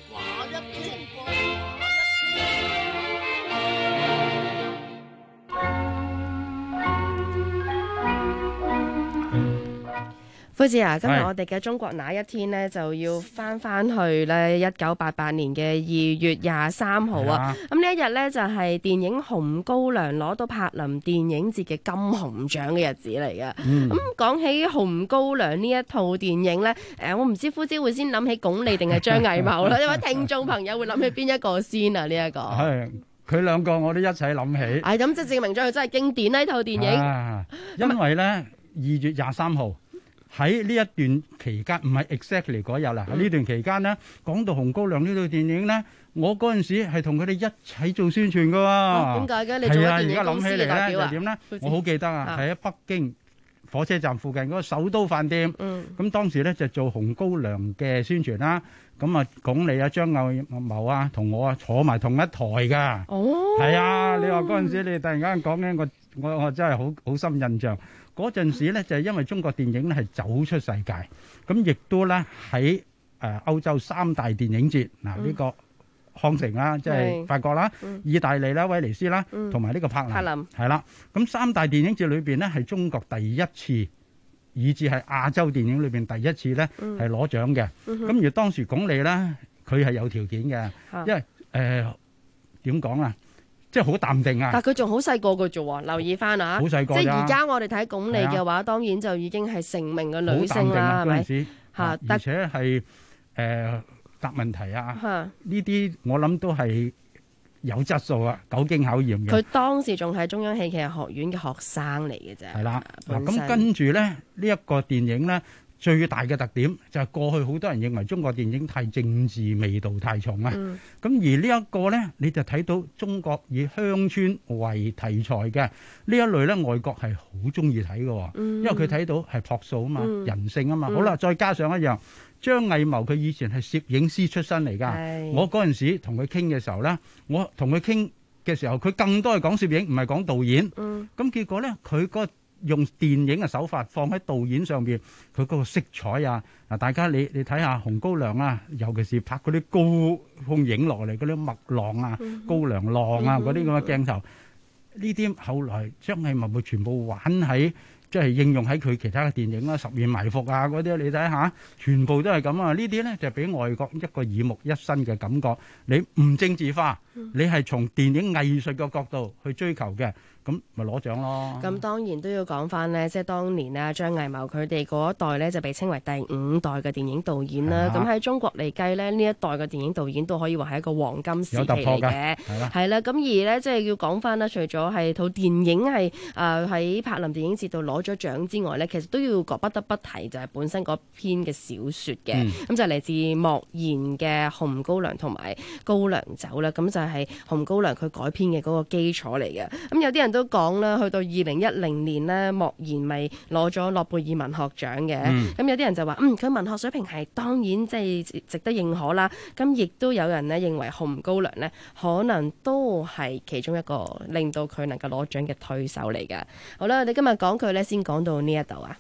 夫子啊，今日我哋嘅中國那一天呢，就要翻去咧1988年嘅2月23號啊！咁呢一日呢，就係電影《紅高粱》攞到柏林電影節嘅金熊獎嘅日子嚟嘅。咁講起《紅高粱》呢一套電影呢，我唔知夫子會先諗起鞏俐定係張藝謀啦？因為聽眾朋友會諗起邊一個先啊？呢一個係佢兩個我都一齊諗起。 係咁，即係證明咗佢真係經典呢套電影。 因為呢2月23號。喺呢一段期間，唔係 exactly 嗰日啦。喺呢段期間呢，講到《紅高粱》呢套電影呢，我嗰陣時係同佢哋一齊做宣傳㗎喎。 點解嘅？你做咗電影公司嘅代表啊？ 點呢？我好記得啊，係喺北京火車站附近嗰個首都飯店。咁當時呢就做《紅高粱》嘅宣傳啦。咁啊，鞏俐啊、張藝謀啊，同我啊坐埋同一台㗎。哦，係啊！你話嗰陣時你突然間講緊我真係好深印象。嗰陣時咧就係因為中國電影咧係走出世界，咁亦都咧喺歐洲3大電影節嗱，呢個康城啦，即係法國啦、意大利啦、威尼斯啦，同埋呢個柏林係啦。咁3大電影節裏邊咧係中國第一次，以至係亞洲電影裏邊第一次咧係攞獎嘅。咁而當時鞏俐咧，佢係有條件嘅，因為點講啊？即係好淡定啊！ 但佢仲好細個嘅啫喎，留意翻啊！ 好細個， 即係而家我哋睇鞏俐嘅話，當然就已經係成名嘅女星啦，係咪？嚇！ 而且係答問題啊，呢啲我諗都係有質素啊，久經考驗嘅。 佢當時仲係中央戲劇學院嘅學生嚟嘅啫。 係啦，嗱咁跟住咧，呢一個電影咧。最大嘅特點就係過去好多人認為中國電影太政治味道太重啊，咁而呢一個呢，你就睇到中國以鄉村為題材嘅呢一類呢，外國係好中意睇嘅，因為佢睇到係樸素啊嘛，人性啊嘛。好啦，再加上一樣，張藝謀佢以前係攝影師出身嚟㗎，我嗰陣時同佢傾嘅時候呢，我同佢傾嘅時候，佢更多係講攝影，唔係講導演。咁結果呢，佢個用電影嘅手法放喺導演上邊，佢嗰個色彩啊，嗱，大家你睇下《紅高粱》啊，尤其是拍嗰啲高空影落嚟嗰啲麥浪啊、高粱浪啊嗰啲咁嘅鏡頭，呢啲後來張藝謀會全部玩喺，即係應用喺佢其他嘅電影啦，《十面埋伏》啊嗰啲，你睇下，全部都係咁啊！呢啲咧就俾外國一個耳目一新嘅感覺，你唔政治化，你係從電影藝術嘅角度去追求嘅。咁咪攞獎咯！ 咁當然都要講翻呢，即係當年啊張藝謀佢哋嗰一代呢，就被稱為第5代嘅電影導演啦。咁喺中國嚟計呢，呢一代嘅電影導演都可以話係一個黃金時期嚟嘅。係啦，咁而呢，即係要講翻啦，除咗係套電影係喺柏林電影節度攞咗獎之外呢，其實都要不得不提就係本身嗰篇嘅小説嘅。咁就嚟自莫言嘅《紅高粱》同埋《高粱酒》啦。咁就係《紅高粱》佢改編嘅嗰個基礎嚟嘅。咁有啲人都講啦，去到2010年呢，莫言咪攞咗諾貝爾文學獎嘅。咁有啲人就話，佢文學水平係當然即係值得認可啦。咁亦都有人呢認為《紅高粱》呢可能都係其中一個令到佢能夠攞獎嘅推手嚟㗎。好啦，你今日講佢呢，先講到呢一度啊。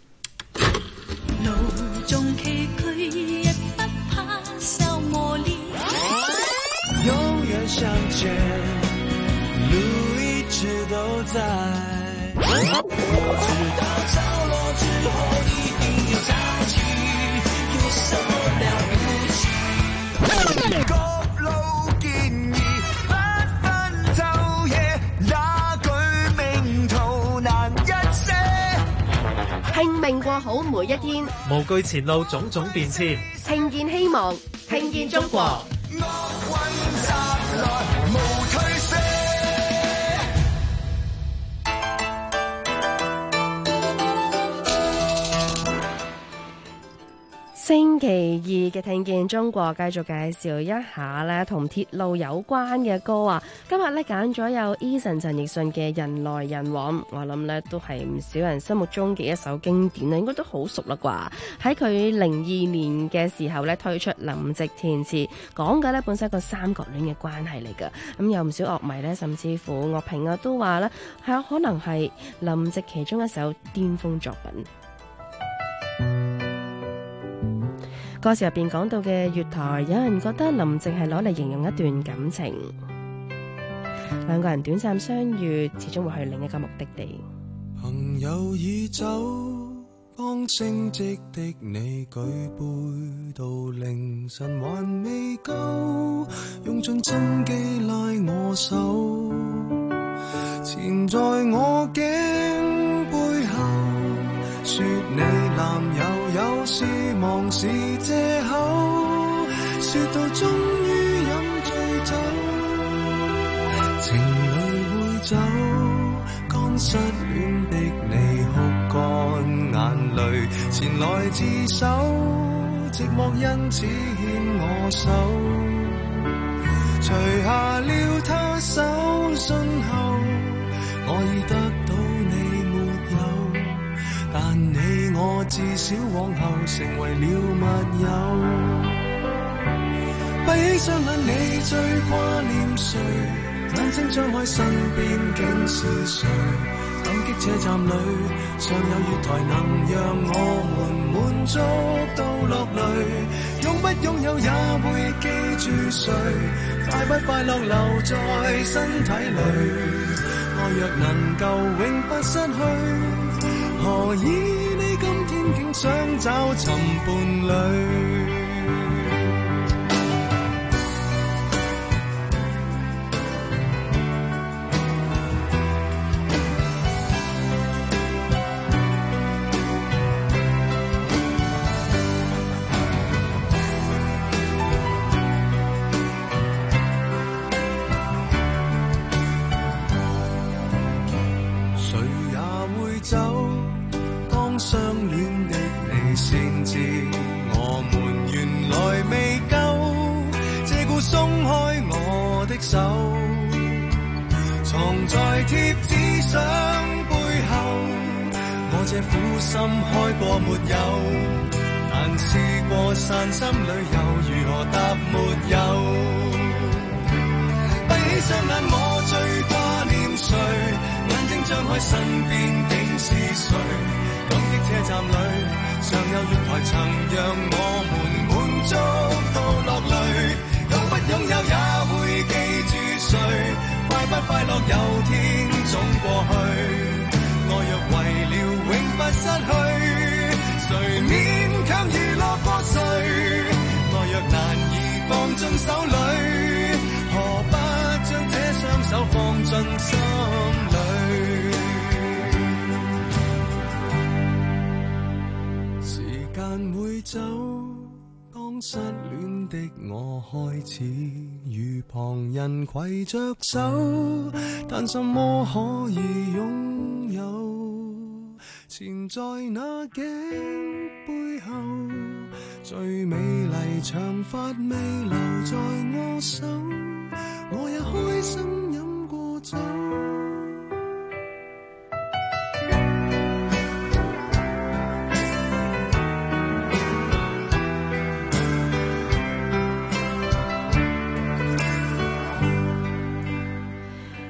路中崎嶇，亦不怕受磨練。 相见，路一直都在。我知道着落之后一定有交集，有什麼了不起？各路建議不分晝夜，那句名途難一些。 拼命過好每一天， 無懼前路種種變遷， 聽見希望，聽見中國。星期二嘅聽見中國，繼續介紹一下咧同鐵路有關嘅歌啊！今日咧揀咗有 Eason 陳奕迅嘅《人來人往》，我諗咧都係唔少人心目中嘅一首經典啊，應該都好熟啦啩！喺佢02年嘅時候咧推出，林夕填詞，講嘅咧本身係個三角戀嘅關係嚟㗎。咁有唔少樂迷咧，甚至乎樂評啊都話咧係可能係林夕其中一首巔峰作品。歌詞入邊講到嘅月台，有人覺得林夕係攞嚟形容一段感情，兩個人短暫相遇，始終會去另一個目的地。 朋友已走，剛升職的你舉杯到凌晨還未夠，用盡心機拉我手，纏在我頸背後，說你男友有事忙是借口，說到終於飲醉酒，情侶會走，剛失戀的你哭乾眼淚，前來自首，寂寞因此牽我手，除下了他手信後，我已得到你沒有，但你我至少往後成為了密友。閉起雙眼，你最掛念誰？眼睛張開，身邊竟是誰？感激車站裏尚有月台，能讓我們滿足到落淚。擁不擁有也會記住誰？快不快樂留在身體裏？愛若能夠永不失去，何以你今天竟想找尋伴侶？手藏在貼紙相背後，我這苦心開過沒有，但試過散心旅遊，如何答沒有？閉起雙眼，我最掛念誰？眼睛張開，身邊竟是誰？感激車站裏尚有月台，曾讓我們滿足到落淚。擁不擁有也會記住誰？快不快樂有天總過去。愛若為了永不失去，誰勉強娛樂過誰？愛若難以放進手裏，何不將這雙手放進心裏？時間會走，當失戀的我開始與旁人攜着手，但什麼可以擁有？纏在那頸背後，最美麗長髮未留在我手，我也開心飲過酒。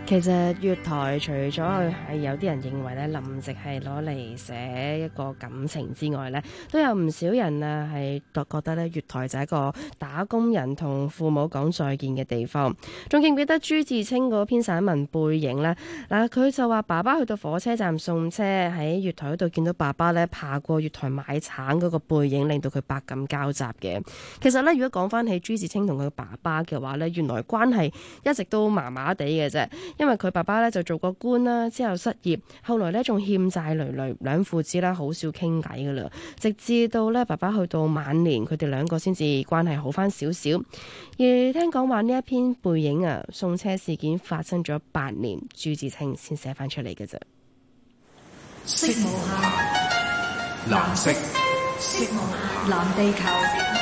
其實月台除咗係有啲人認為咧林夕係攞嚟寫一個感情之外咧，都有唔少人啊係覺得咧月台就係一個打工人同父母講再見嘅地方。仲記唔記得朱自清嗰篇散文《背影》呢？嗱，佢就話爸爸去到火車站送車，喺月台嗰度見到爸爸咧爬過月台買橙嗰個背影，令到佢百感交集嘅。其實咧，如果講翻起朱自清同佢爸爸嘅話咧，原來關係一直都麻麻地嘅啫。因為佢爸爸咧就做過官啦，之後失業，後來咧仲欠債累累，兩父子咧好少傾偈噶啦，直至到咧爸爸去到晚年，佢哋兩個先至關係好翻少少。而聽講話呢一篇背影啊，送車事件發生咗8年，朱自清先寫翻出嚟嘅啫。 色無限，藍色，色無限，藍地球。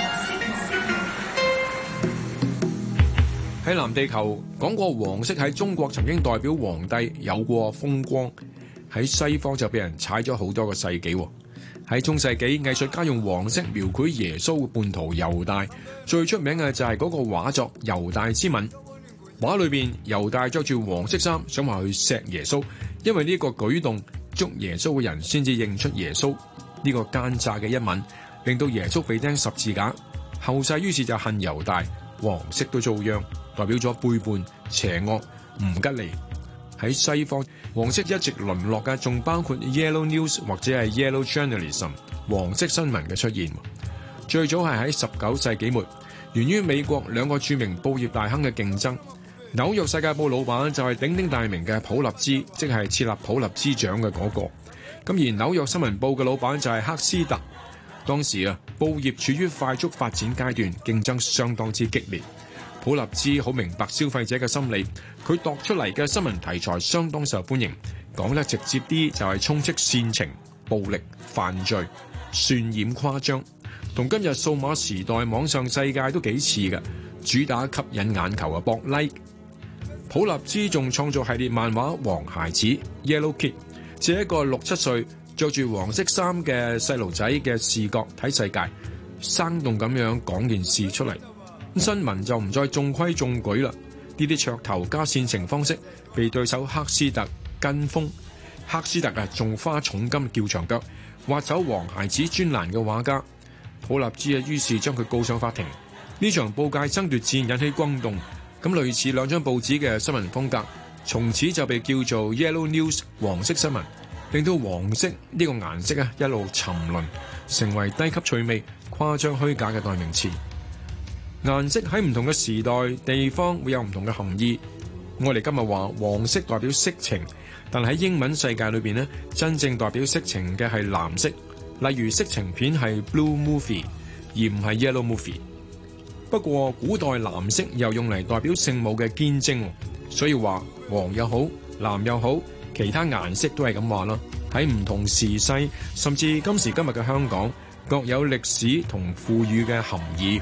喺藍地球講過，黃色喺中國曾經代表皇帝，有過風光；喺西方就俾人踩咗好多個世紀。喺中世紀，藝術家用黃色描繪耶穌叛徒猶大，最出名嘅就係嗰個畫作《猶大之吻》。畫裏邊猶大着住黃色衫，想話去錫耶穌，因為呢個舉動捉耶穌嘅人先至認出耶穌。呢個奸詐嘅一吻，令到耶穌被釘十字架。後世於是就恨猶大，黃色都遭殃，代表咗背叛、邪惡、唔吉利。喺西方，黃色一直淪落嘅，仲包括 Yellow News 或者係 Yellow Journalism 黃色新聞嘅出現。最早係喺19世紀末，源於美國兩個著名報業大亨嘅競爭。紐約世界報老闆就係鼎鼎大名嘅普立茲，即係設立普立茲獎嘅嗰個。咁而紐約新聞報嘅老闆就係赫斯特。當時報業處於快速發展階段，競爭相當之激烈。普立茲好明白消費者嘅心理，佢度出嚟嘅新聞題材相當受歡迎，講得直接啲就係充斥煽情、暴力、犯罪、渲染誇張，同今日數碼時代網上世界都幾似嘅，主打吸引眼球嘅博 like。普立茲仲創造系列漫畫《黃孩子》（Yellow Kid），借一個6、7歲着住黃色衫嘅細路仔嘅視覺睇世界，生動咁樣講件事出嚟。新聞就唔再中規中矩啦，呢啲噱頭加煽情方式被對手赫斯特跟風。赫斯特仲花重金叫長腳，挖走黃孩子專欄嘅畫家。普立茲於是將佢告上法庭。呢場報界爭奪戰引起轟動，咁類似兩張報紙嘅新聞風格，從此就被叫做 Yellow News 黃色新聞，令到黃色呢個顏色一路沉淪，成為低級趣味、誇張虛假嘅代名詞。顏色喺唔同嘅時代、地方會有唔同嘅含義。我哋今日話黃色代表色情，但喺英文世界裏邊真正代表色情嘅係藍色。例如色情片係 blue movie， 而唔係 yellow movie。不過古代藍色又用嚟代表聖母嘅堅貞，所以話黃又好，藍又好，其他顏色都係咁話啦。喺唔同時勢，甚至今時今日嘅香港，各有歷史同賦予嘅含義。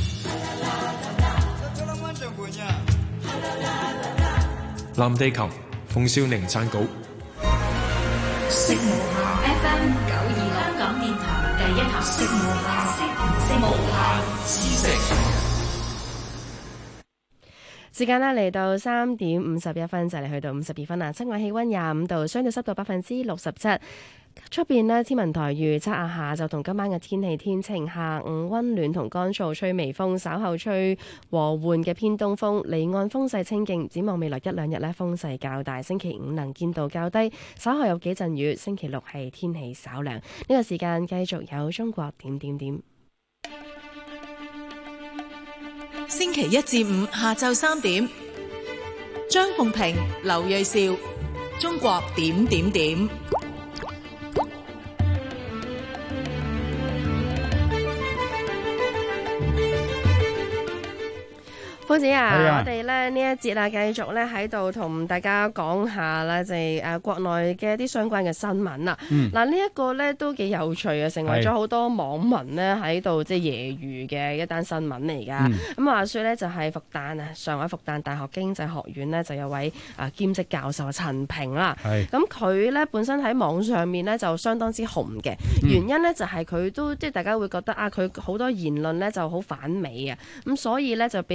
藍地球，馮少寧撰稿。 色無限 FM 926香港電台第一台，色無限知識。 時間呢嚟到3點51分，就嚟去到52分啦。室外氣溫25度，相對濕度67%。出邊呢，天文台預測下晝同今晚嘅天氣天晴，下午溫暖同乾燥，吹微風，稍後吹和緩嘅偏東風，離岸風勢清勁。展望未來1、2日呢，風勢較大，星期5能見度較低，稍後有幾陣雨。星期6係天氣稍涼。呢個時間繼續有中國點點點。 星期1至5下晝3點，張鳳平、劉銳紹，中國點點點。 夫子我哋咧呢一節繼續咧喺度同大家講下咧，就係國內嘅一啲相關嘅新聞啦。嗱，呢一個咧都幾有趣啊，成為咗好多網民咧喺度即係揶揄嘅一單新聞嚟㗎。咁話說咧就係復旦啊，上海復旦大學經濟學院呢，就有位兼職教授陳平啦。咁佢咧本身喺網上面咧就相當之紅嘅，原因咧就係佢都即係大家會覺得佢好多言論咧就好反美啊，咁所以咧就俾咗個外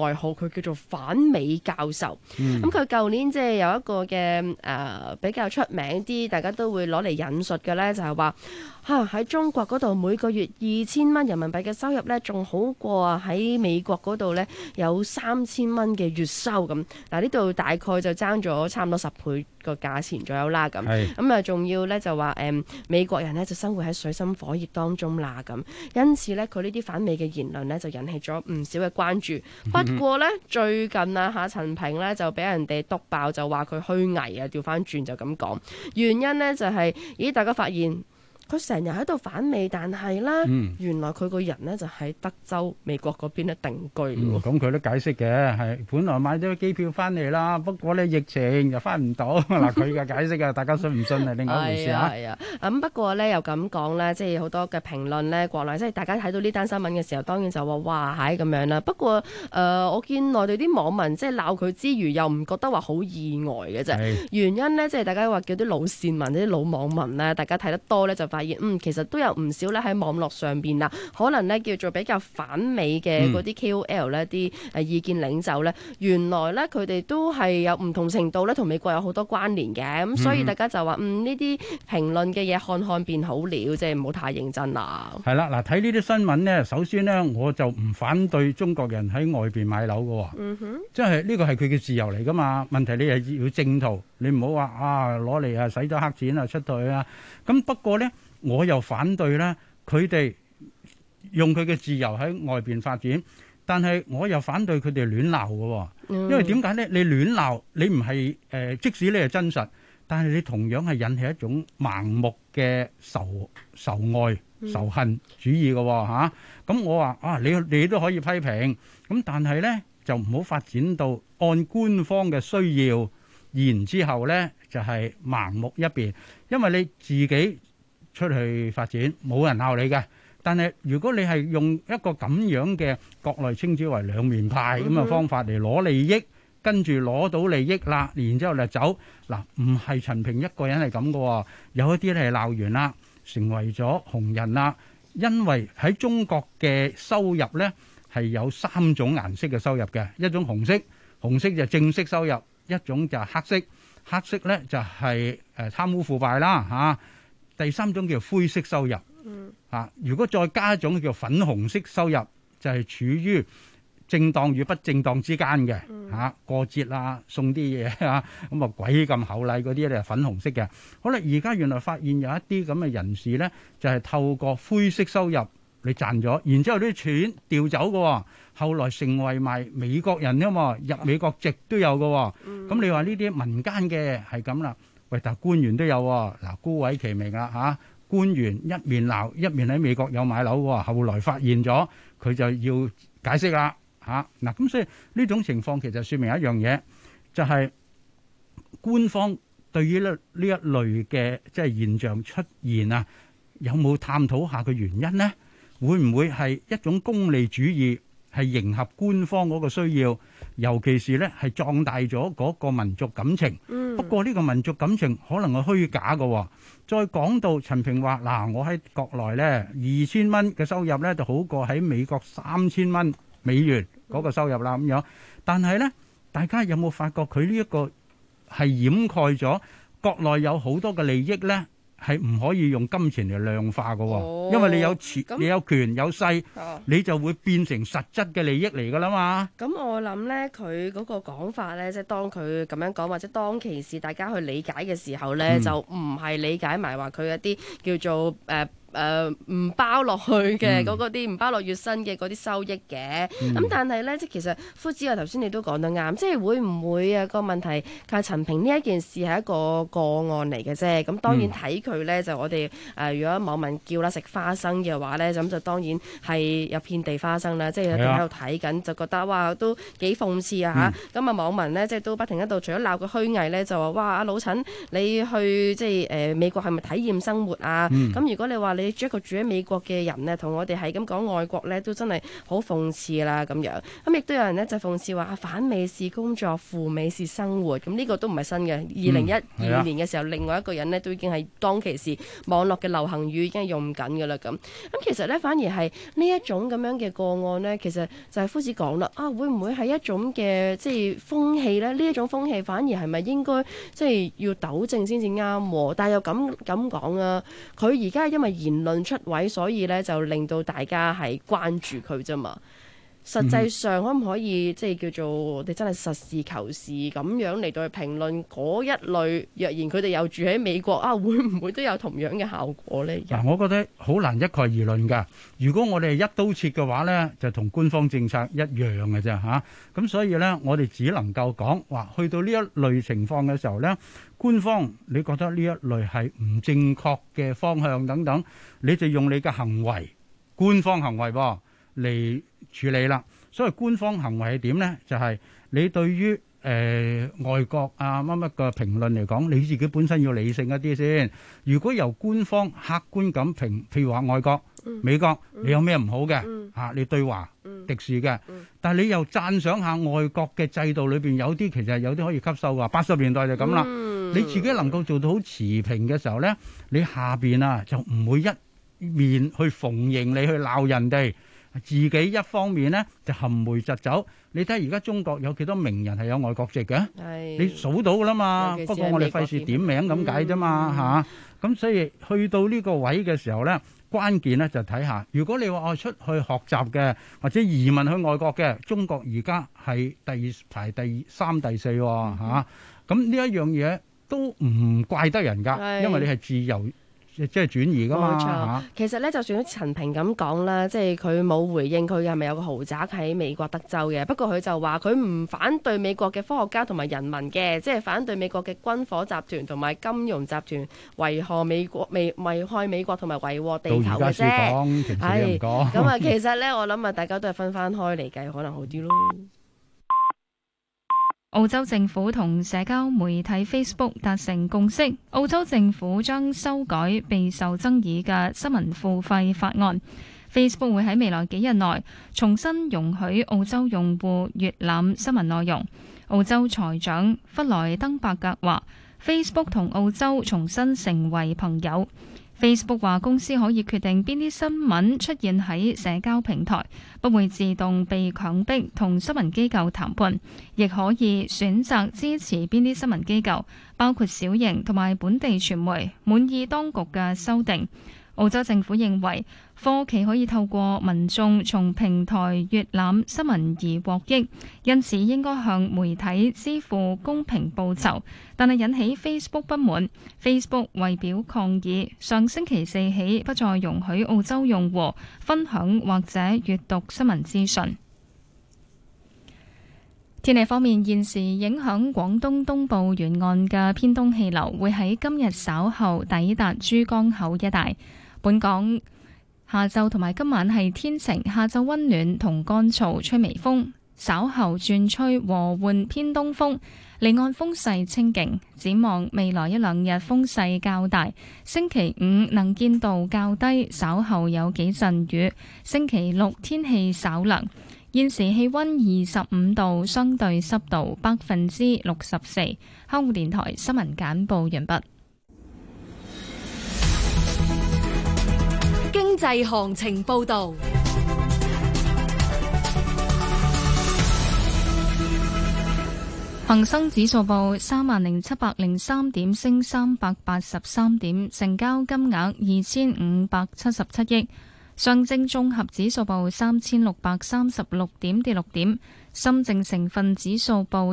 外號，佢叫做反美教授。咁佢舊年即係有一個嘅比較出名啲，大家都會攞嚟引述嘅呢，就係話喺中國嗰度每個月2000蚊人民幣嘅收入呢，仲好過喺美國嗰度呢有3000蚊嘅月收咁。嗱，呢度大概就爭咗差唔多10倍個價錢左右啦咁。咁啊，仲要呢就話美國人呢就生活喺水深火熱當中啦咁。因此呢，佢呢啲反美嘅言論呢就引起咗唔少嘅關注。不過呢，最近陳平呢就俾人哋督爆，就話佢虛偽啊，調翻轉就咁講。原因呢就係大家發現佢成日喺度反美，但係呢，原來佢個人呢就喺德州美國嗰邊咧定居。 咁佢都解釋嘅，係本來買咗機票翻嚟啦，不過呢疫情又翻唔到。嗱，佢嘅解釋啊，大家信唔信係另外一回事啊。 係啊，咁不過呢又咁講呢，即係好多嘅評論呢，國內即係大家睇到呢單新聞嘅時候，當然就話哇係咁樣啦。不過我見內地啲網民即係鬧佢之餘，又唔覺得話好意外嘅啫。原因呢，即係大家話叫啲老線民、啲老網民呢，大家睇得多呢，就發現其實都有唔少咧喺網絡上邊啊，可能咧叫做比較反美嘅嗰啲 KOL 咧，啲意見領袖咧，原來咧佢哋都係有唔同程度咧同美國有好多關聯嘅，咁所以大家就話呢啲評論嘅嘢看看便好了，即係唔好太認真啦。 係啦，嗱，睇呢啲新聞呢，首先呢，我就唔反對中國人喺外邊買樓嘅，即係呢個係佢嘅自由嚟噶嘛。問題你係要正途，你唔好話攞嚟使咗黑錢出去啊。咁不過呢，我又反對咧，佢哋用佢嘅自由喺外邊發展，但係我又反對佢哋亂鬧嘅，因為點解咧？你亂鬧，你唔係即使你係真實，但係你同樣係引起一種盲目嘅仇愛、仇恨主義嘅嚇。咁我話你都可以批評，咁但係咧就唔好發展到按官方嘅需要，然之後咧就係盲目一邊，因為你自己出去發展冇人鬧你嘅，但係如果你係用一個咁樣嘅國內稱之為兩面派咁嘅方法嚟攞利益，跟住攞到利益啦，然之後就走嗱，唔係陳平一個人係咁嘅，有一啲咧係鬧完啦，成為咗紅人啦，因為喺中國嘅收入咧係有3種顏色嘅收入嘅，一種紅色，紅色就正式收入，一種就係黑色，黑色咧就係貪污腐敗啦嚇。第3種叫灰色收入，如果再加一種叫粉紅色收入，就係處於正當與不正當之間嘅過節啊，送啲嘢啊，咁啊鬼咁厚禮嗰啲咧係粉紅色嘅。好啦，而家原來發現有一啲咁嘅人士咧，就係透過灰色收入你賺咗，然之後啲錢調走嘅，後來成為埋美國人啊嘛，入美國籍都有嘅。咁你話呢啲民間嘅係咁啦。喂，但官員都有嗱，孤偉其名啦嚇。官員一面鬧，一面喺美國有買樓喎，後來發現咗，佢就要解釋啦嚇。嗱，咁所以呢種情況其實説明一樣嘢，就係官方對於呢一類嘅即係現象出現啊，有冇探討下個原因呢？會唔會係一種功利主義？係迎合官方嗰個需要，尤其是咧係壯大咗嗰個民族感情。不過呢個民族感情可能係虛假嘅。再講到陳平話嗱，我喺國內咧2000蚊嘅收入咧就好過喺美國3000蚊美元嗰個收入啦咁樣。但係咧，大家有冇發覺佢呢一個係掩蓋咗國內有好多嘅利益咧？係唔可以用金錢嚟量化嘅，因為你有錢、你有權、有勢，你就會變成實質嘅利益嚟㗎啦嘛。 咁我諗咧，佢嗰個講法咧，即係當佢咁樣講，或者當其時大家去理解嘅時候咧，就唔係理解埋話佢一啲叫做唔包落去嘅嗰啲唔包落月薪嘅嗰啲收益嘅。咁但係咧，即係其實夫子啊，頭先你都講得啱，即係會唔會啊個問題係陳平呢一件事係一個個案嚟嘅啫。咁當然睇佢咧，就我哋如果網民叫啦食花生嘅話咧，咁就當然係有遍地花生啦。即係喺度睇緊，就覺得哇都幾諷刺啊嚇。咁啊網民咧即係都不停喺度，除咗鬧佢虛偽咧，就話哇阿老陳你去即係美國係咪體驗生活啊？咁如果你話你一個住喺美國嘅人呢，同我哋係咁講外國呢，都真係好諷刺啦咁樣。咁亦都有人呢，就諷刺話反美是工作，赴美是生活。咁呢個都唔係新嘅。2012年嘅時候，另外一個人呢，都已經係當其時網絡嘅流行語已經係用緊㗎啦咁。其實呢，反而係呢一種咁樣嘅個案呢，其實就係夫子講啦，會唔會係一種嘅即係風氣呢？呢一種風氣反而係咪應該即係要糾正先至啱？但係又咁講啊，佢而家係因為言論出位，所以呢就令到大家係關注佢啫嘛。實際上可唔可以即係叫做我哋真係實事求是咁樣嚟到去評論嗰一類？若然佢哋又住喺美國會唔會都有同樣嘅效果呢？ 嗱，我覺得好難一概而論㗎。如果我哋一刀切嘅話呢，就同官方政策一樣嘅啫嚇。咁所以呢，我哋只能夠講話，去到呢一類情況嘅時候呢，官方你覺得呢一類係唔正確嘅方向等等，你就用你嘅行為，官方行為嚟處理啦。所謂官方行為係點呢？就係你對於外國乜乜嘅評論嚟講，你自己本身要理性一啲先。如果由官方客觀咁評，譬如話外國、美國，你有咩唔好嘅你對華敵視嘅，但係你又讚賞下外國嘅制度裏邊有啲其實有啲可以吸收㗎。80年代就咁啦，你自己能夠做到好持平嘅時候呢，你下邊就唔會一面去逢迎你去鬧人哋。自己一方面呢，就含梅疾酒。你睇而家中國有幾多名人係有外國籍嘅？你數到㗎啦嘛。不過我哋費事點名咁解啫嘛嚇。咁所以去到呢個位嘅時候呢，關鍵呢就睇下，如果你話我出去學習嘅或者移民去外國嘅，中國而家係排第3、第4嚇。咁呢一樣嘢都唔怪得人㗎，因為你係自由。即係轉移㗎嘛。冇錯， 其實咧，就算陳平咁講啦，即係佢冇回應佢係咪有個豪宅喺美國德州嘅。不過佢就話佢唔反對美國嘅科學家同埋人民嘅，即係反對美國嘅軍火集團同埋金融集團危害美國同埋為禍地球嘅啫。係咁啊，其實咧我諗啊，大家都係分翻開嚟計，可能好啲咯。 澳洲政府同社交媒體 Facebook 達成共識，澳洲政府將修改備受爭議嘅新聞付費法案。Facebook 會喺未來幾日內重新容許澳洲用戶閱覽新聞內容。澳洲財長弗萊登伯格話 Facebook 同澳洲重新成為朋友。Facebook 話公司可以決定邊啲新聞出現喺社交平台，不會自動被強迫同新聞機構談判，亦可以選擇支持邊啲新聞機構，包括小型同埋本地傳媒，滿意當局嘅修訂。澳洲政府認為科技可以透過民眾從平台閱覽新聞而獲益，因此應該向媒體支付公平報酬。但係引起 Facebook 不滿， Facebook 為表抗議，上星期4起不再容許澳洲用戶分享或者閱讀新聞資訊。天氣方面，現時影響廣東東部沿岸嘅偏東氣流會喺今日稍後抵達珠江口一帶。本港下晝同埋今晚係天晴，下晝溫暖同乾燥，吹微風，稍後轉吹和緩偏東風，離岸風勢清勁。展望未來1-2日風勢較大，星期5能見度較低，稍後有幾陣雨。星期6天氣稍涼。現時氣溫25度，相對濕度64%。香港電台新聞簡報完畢。 經濟行情報道。 恒生指數報30,703點，升383點，成交金額2577億。上證綜合指數報3636點，跌6點。深證成分指數報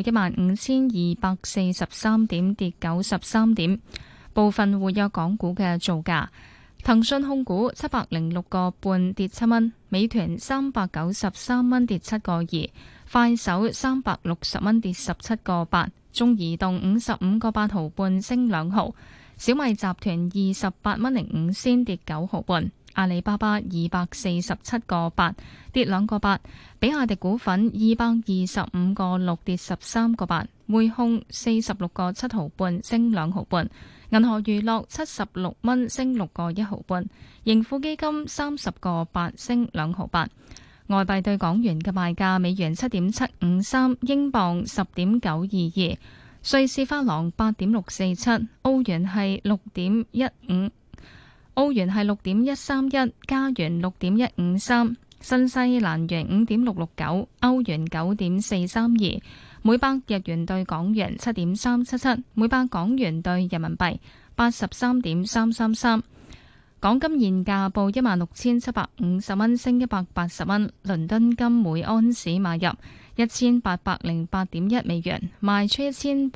15,243點，跌93點。部分活躍港股嘅造價：騰訊控股706個半，跌7蚊；美團393蚊，跌7個2；快手360蚊，跌17個8；中移動55個8毫半，升2毫；小米集團28蚊05仙，跌9毫半。 阿里巴巴247個8，跌2個8；比亞迪股份225個6，跌13個8；匯控46個7毫半，升2毫半；銀河娛樂76蚊，升6個1毫半；盈富基金30個8，升2毫8。外幣對港元嘅賣價：美元7.753，英鎊10.922，瑞士法郎8.647，澳元係6.15，澳元係6.131，加元6.153，新西蘭元5.669，歐元9.432，每百日元對港元7.377，每百港元對人民幣83.333。港金現價報16,750蚊，升180蚊。倫敦金每安士買入1808.1美元，賣出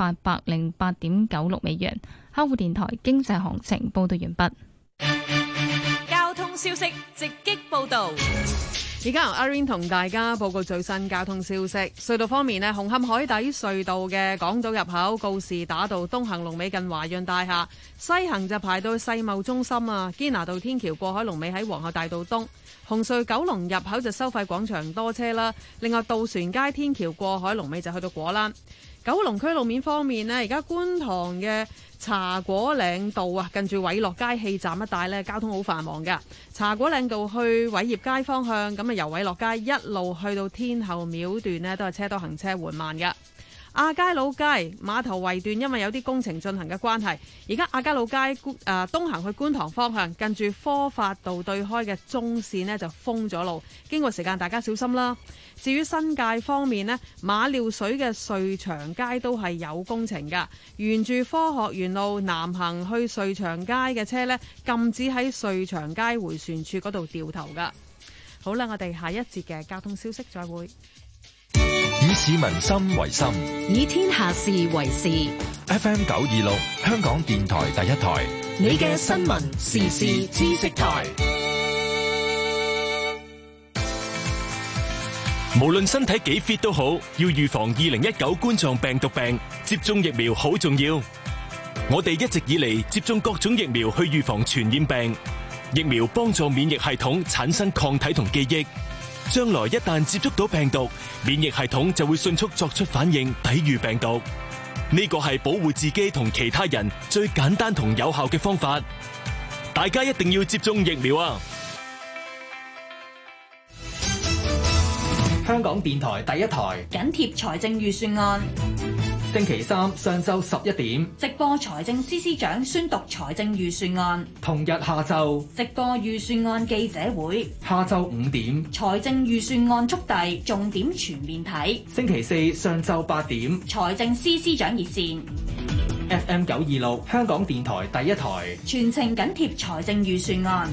1808.96美元。香港電台經濟行情報道完畢。 交通消息直擊報道。而家由阿 Rain 同大家報告最新交通消息。隧道方面呢，紅磡海底隧道嘅港島入口告士打道東行龍尾近華潤大廈，西行就排到世貿中心啊。堅拿道天橋過海龍尾喺皇后大道東，紅隧九龍入口就收費廣場多車啦。另外渡船街天橋過海龍尾就去到果欄。九龍區路面方面呢，而家觀塘嘅茶果嶺道啊，近住偉樂街氣站一帶呢，交通好繁忙㗎。茶果嶺道去偉業街方向，咁啊由偉樂街一路去到天后廟段呢，都係車多行車緩慢㗎。亞皆老街碼頭圍段因為有啲工程進行嘅關係，而家亞皆老街東行去觀塘方向，近住科發道對開嘅中線呢就封咗路，經過時間大家小心啦。至於新界方面呢，馬料水嘅瑞祥街都係有工程㗎，沿住科學園路南行去瑞祥街嘅車呢，禁止喺瑞祥街迴旋處嗰度掉頭㗎。好啦，我哋下一節嘅交通消息再會。 以市民心為心， 以天下事為事。 FM 926，香港電台第一台， 你嘅新聞時事知識台。 無論身體幾 fit 都好，要預防2019冠狀病毒病，接種疫苗好重要。我哋一直以嚟接種各種疫苗去預防傳染病，疫苗幫助免疫系統產生抗體同記憶。將來一旦接觸到病毒，免疫系統就會迅速作出反應，抵禦病毒。呢個係保護自己同其他人最簡單同有效嘅方法。大家一定要接種疫苗啊！ 香港電台第一台緊貼財政預算案， 星期三上晝11點直播財政司司長宣讀財政預算案。 同日下晝直播預算案記者會， 下晝5點財政預算案速遞重點全面睇。 星期四上晝8點財政司司長熱線。 FM 926香港電台第一台全程緊貼財政預算案。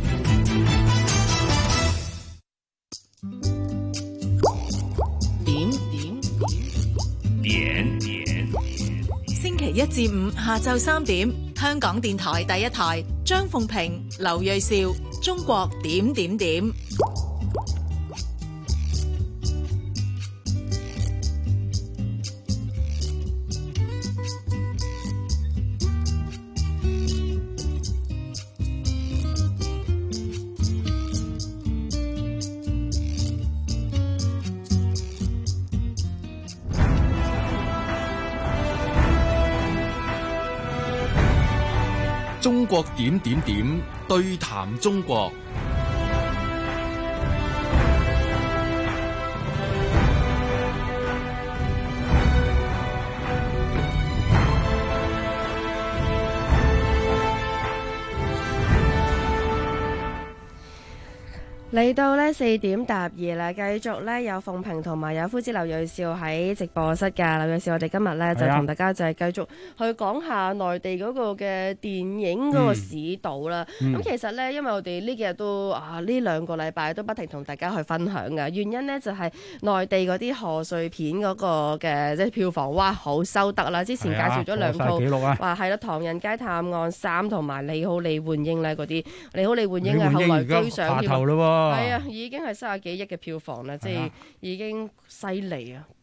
星期一至五下晝3點，香港電台第一台，張鳳平、劉銳紹，中國點點點。 中國點點點對談中國。 嚟到呢4點答2啦，繼續呢有鳳平同埋有夫子劉銳紹喺直播室㗎。劉銳紹，我哋今日呢就同大家就係繼續去講下內地嗰個嘅電影嗰個市道啦。咁其實呢，因為我哋呢幾日都呢2個禮拜都不停同大家去分享㗎。原因呢就係內地嗰啲賀歲片嗰個嘅即係票房哇好收得啦。之前介紹咗2套，話係啦，《唐人街探案3》同埋《你好，李煥英》呢嗰啲，《你好，李煥英》係後來追上添。係啊，已經係30幾億嘅票房啦，即係已經犀利啊！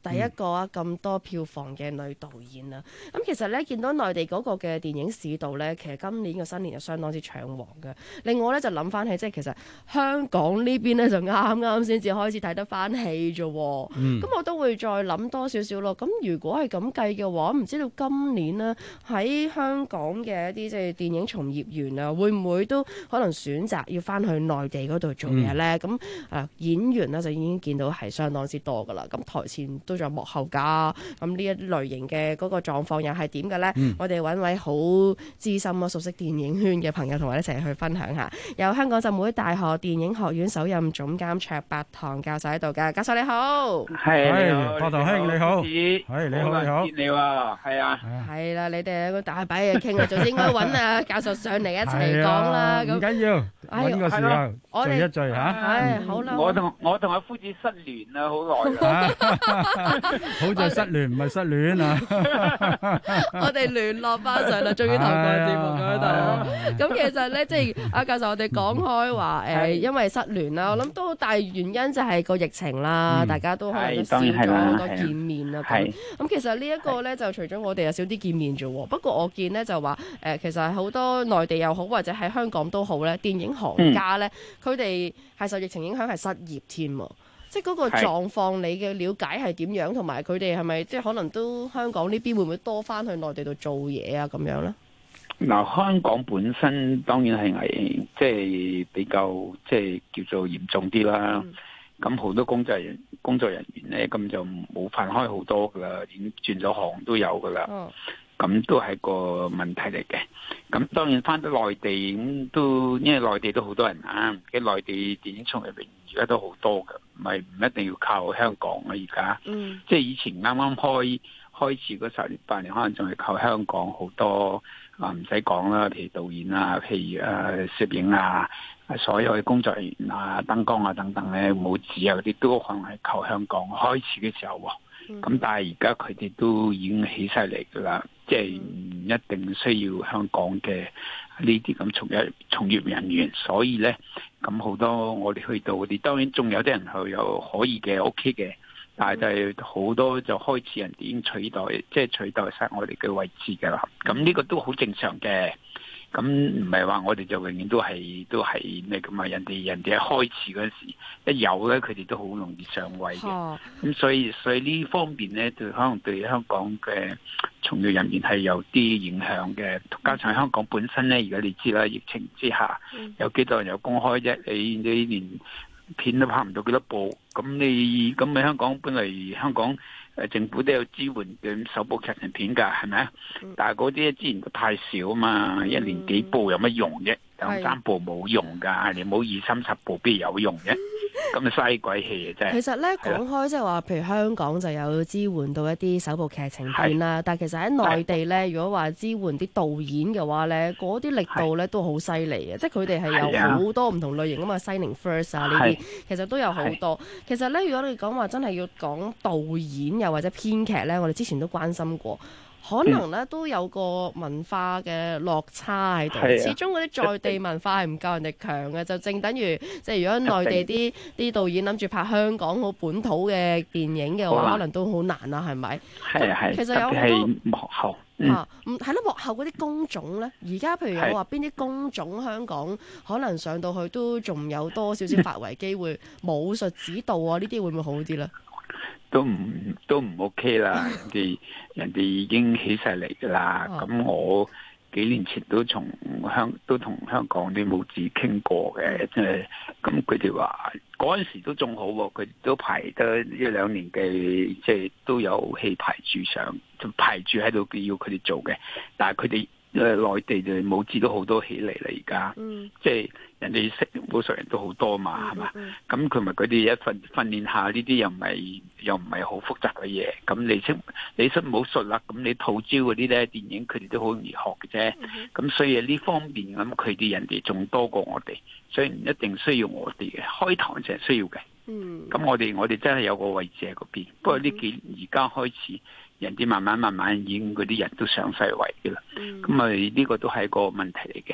第一個啊咁多票房嘅女導演啦。咁其實咧見到內地嗰個嘅電影市道咧，其實今年嘅新年就相當之暢旺嘅。另外咧就諗翻起，即係其實香港呢邊咧就啱啱先至開始睇得翻戲啫。咁我都會再諗多少少咯。咁如果係咁計嘅話，唔知道今年呢喺香港嘅一啲即係電影從業員啊，會唔會都可能選擇要翻去內地嗰度做嘢咧？咁演員咧就已經見到係相當之多噶啦。咁台前都仲有幕後㗎。咁呢一類型嘅嗰個狀況又係點嘅咧？我哋揾位好資深啊、熟悉電影圈嘅朋友同我哋一齊去分享下。有香港浸會大學電影學院首任總監卓伯棠教授喺度㗎。教授你好， 係伯棠兄你好，係你好你好， 你喎，係啊， 係啦，你哋有個大把嘢傾啊，早知應該揾教授上嚟一齊講啦。 唔緊要，揾個時候聚一聚嚇。 係好啦， 我同阿夫子失聯啦，好耐啦。 好在失聯唔係失戀啊！ 我哋聯絡翻上啦，終於透過節目嗰度。咁其實咧，即係阿教授，我哋講開話因為失聯啦，我諗都好大原因就係個疫情啦，大家都可能都少咗好多見面啦。咁其實呢一個咧，就除咗我哋有少啲見面啫喎。不過我見咧就話其實好多內地又好，或者喺香港都好咧，電影行家咧，佢哋係受疫情影響係失業添喎。即係嗰個狀況，你嘅了解係點樣？同埋佢哋係咪即係可能都香港呢邊會唔會多翻去內地度做嘢啊？咁樣咧？ 嗱，香港本身當然係即係比較即係叫做嚴重啲啦。咁好多工作人員咧，咁就冇飯開好多噶啦，已經轉咗行都有噶啦。咁都係個問題嚟嘅。咁當然翻到內地咁都，因為內地都好多人啊，嘅內地電影從業員而家都好多㗎，唔一定要靠香港啊。而家，即係以前啱啱開始嗰10年8年，可能仲係靠香港好多啊，唔使講啦，譬如導演啊，譬如攝影啊，所有嘅工作人員啊、燈光啊等等咧，舞指啊嗰啲都可能係靠香港開始嘅時候喎。咁但係而家佢哋都已經起晒嚟㗎啦，即係唔一定需要香港嘅呢啲咁從業人員，所以咧咁好多我哋去到嗰啲，當然仲有啲人係有可以嘅 OK 嘅，但係就係好多就開始人哋已經取代晒我哋嘅位置㗎啦。咁呢個都好正常嘅。咁唔係話我哋就永遠都係咩咁啊？人哋喺開始嗰陣時一有咧，佢哋都好容易上位嘅。咁所以呢方面咧，就可能對香港嘅從業人員係有啲影響嘅。加上香港本身咧，而家你知啦，疫情之下有幾多人有公開啫？你連片都拍唔到幾多部，咁你香港本嚟香港政府都有支援嘅首部劇情片㗎，係咪啊？但係嗰啲資源太少啊嘛，一年幾部有乜用啫？2-3部冇用㗎，你冇20-30部邊有用啫？咁啊嘥鬼氣啊真係。 其實咧講開即係話，譬如香港就有支援到一啲首部劇情片啦，但係其實喺內地咧，如果話支援啲導演嘅話咧，嗰啲力度咧都好犀利嘅，即係佢哋係有好多唔同類型啊嘛，Shining First 啊呢啲，其實都有好多。其實咧，如果你講話真係要講導演又或者編劇咧，我哋之前都關心過。可能咧都有個文化嘅落差喺度，始終嗰啲在地文化係唔夠人哋強嘅，就正等於即係如果內地啲導演諗住拍香港好本土嘅電影嘅話，可能都好難啦，係咪？ 係其實有好多幕後係咯，幕後嗰啲工種咧，而家譬如有話邊啲工種香港可能上到去都仲有多少少發圍機會，武術指導啊呢啲會唔會好啲咧？ 都唔 OK 啦，人哋已經起晒嚟噶啦。咁我幾年前都同香港啲武指傾過嘅，即係咁佢哋話嗰陣時都仲好喎，佢哋都排得1-2年嘅，即係都有戲排住上，就排住喺度要佢哋做嘅。但係佢哋內地就武指都好多起嚟啦，而家即係人哋識武術人都好多嘛，係嘛？咁佢咪佢哋一訓練下呢啲又唔係好複雜嘅嘢。咁你識武術啦，咁你套招嗰啲咧電影佢哋都好容易學嘅啫。咁所以呢方面咁佢哋人哋仲多過我哋，所以唔一定需要我哋嘅。開頭就係需要嘅。咁我哋真係有個位置喺嗰邊。不過呢幾年而家開始。人哋慢慢已經嗰啲人都上晒位嘅啦，咁啊呢個都係個問題嚟嘅。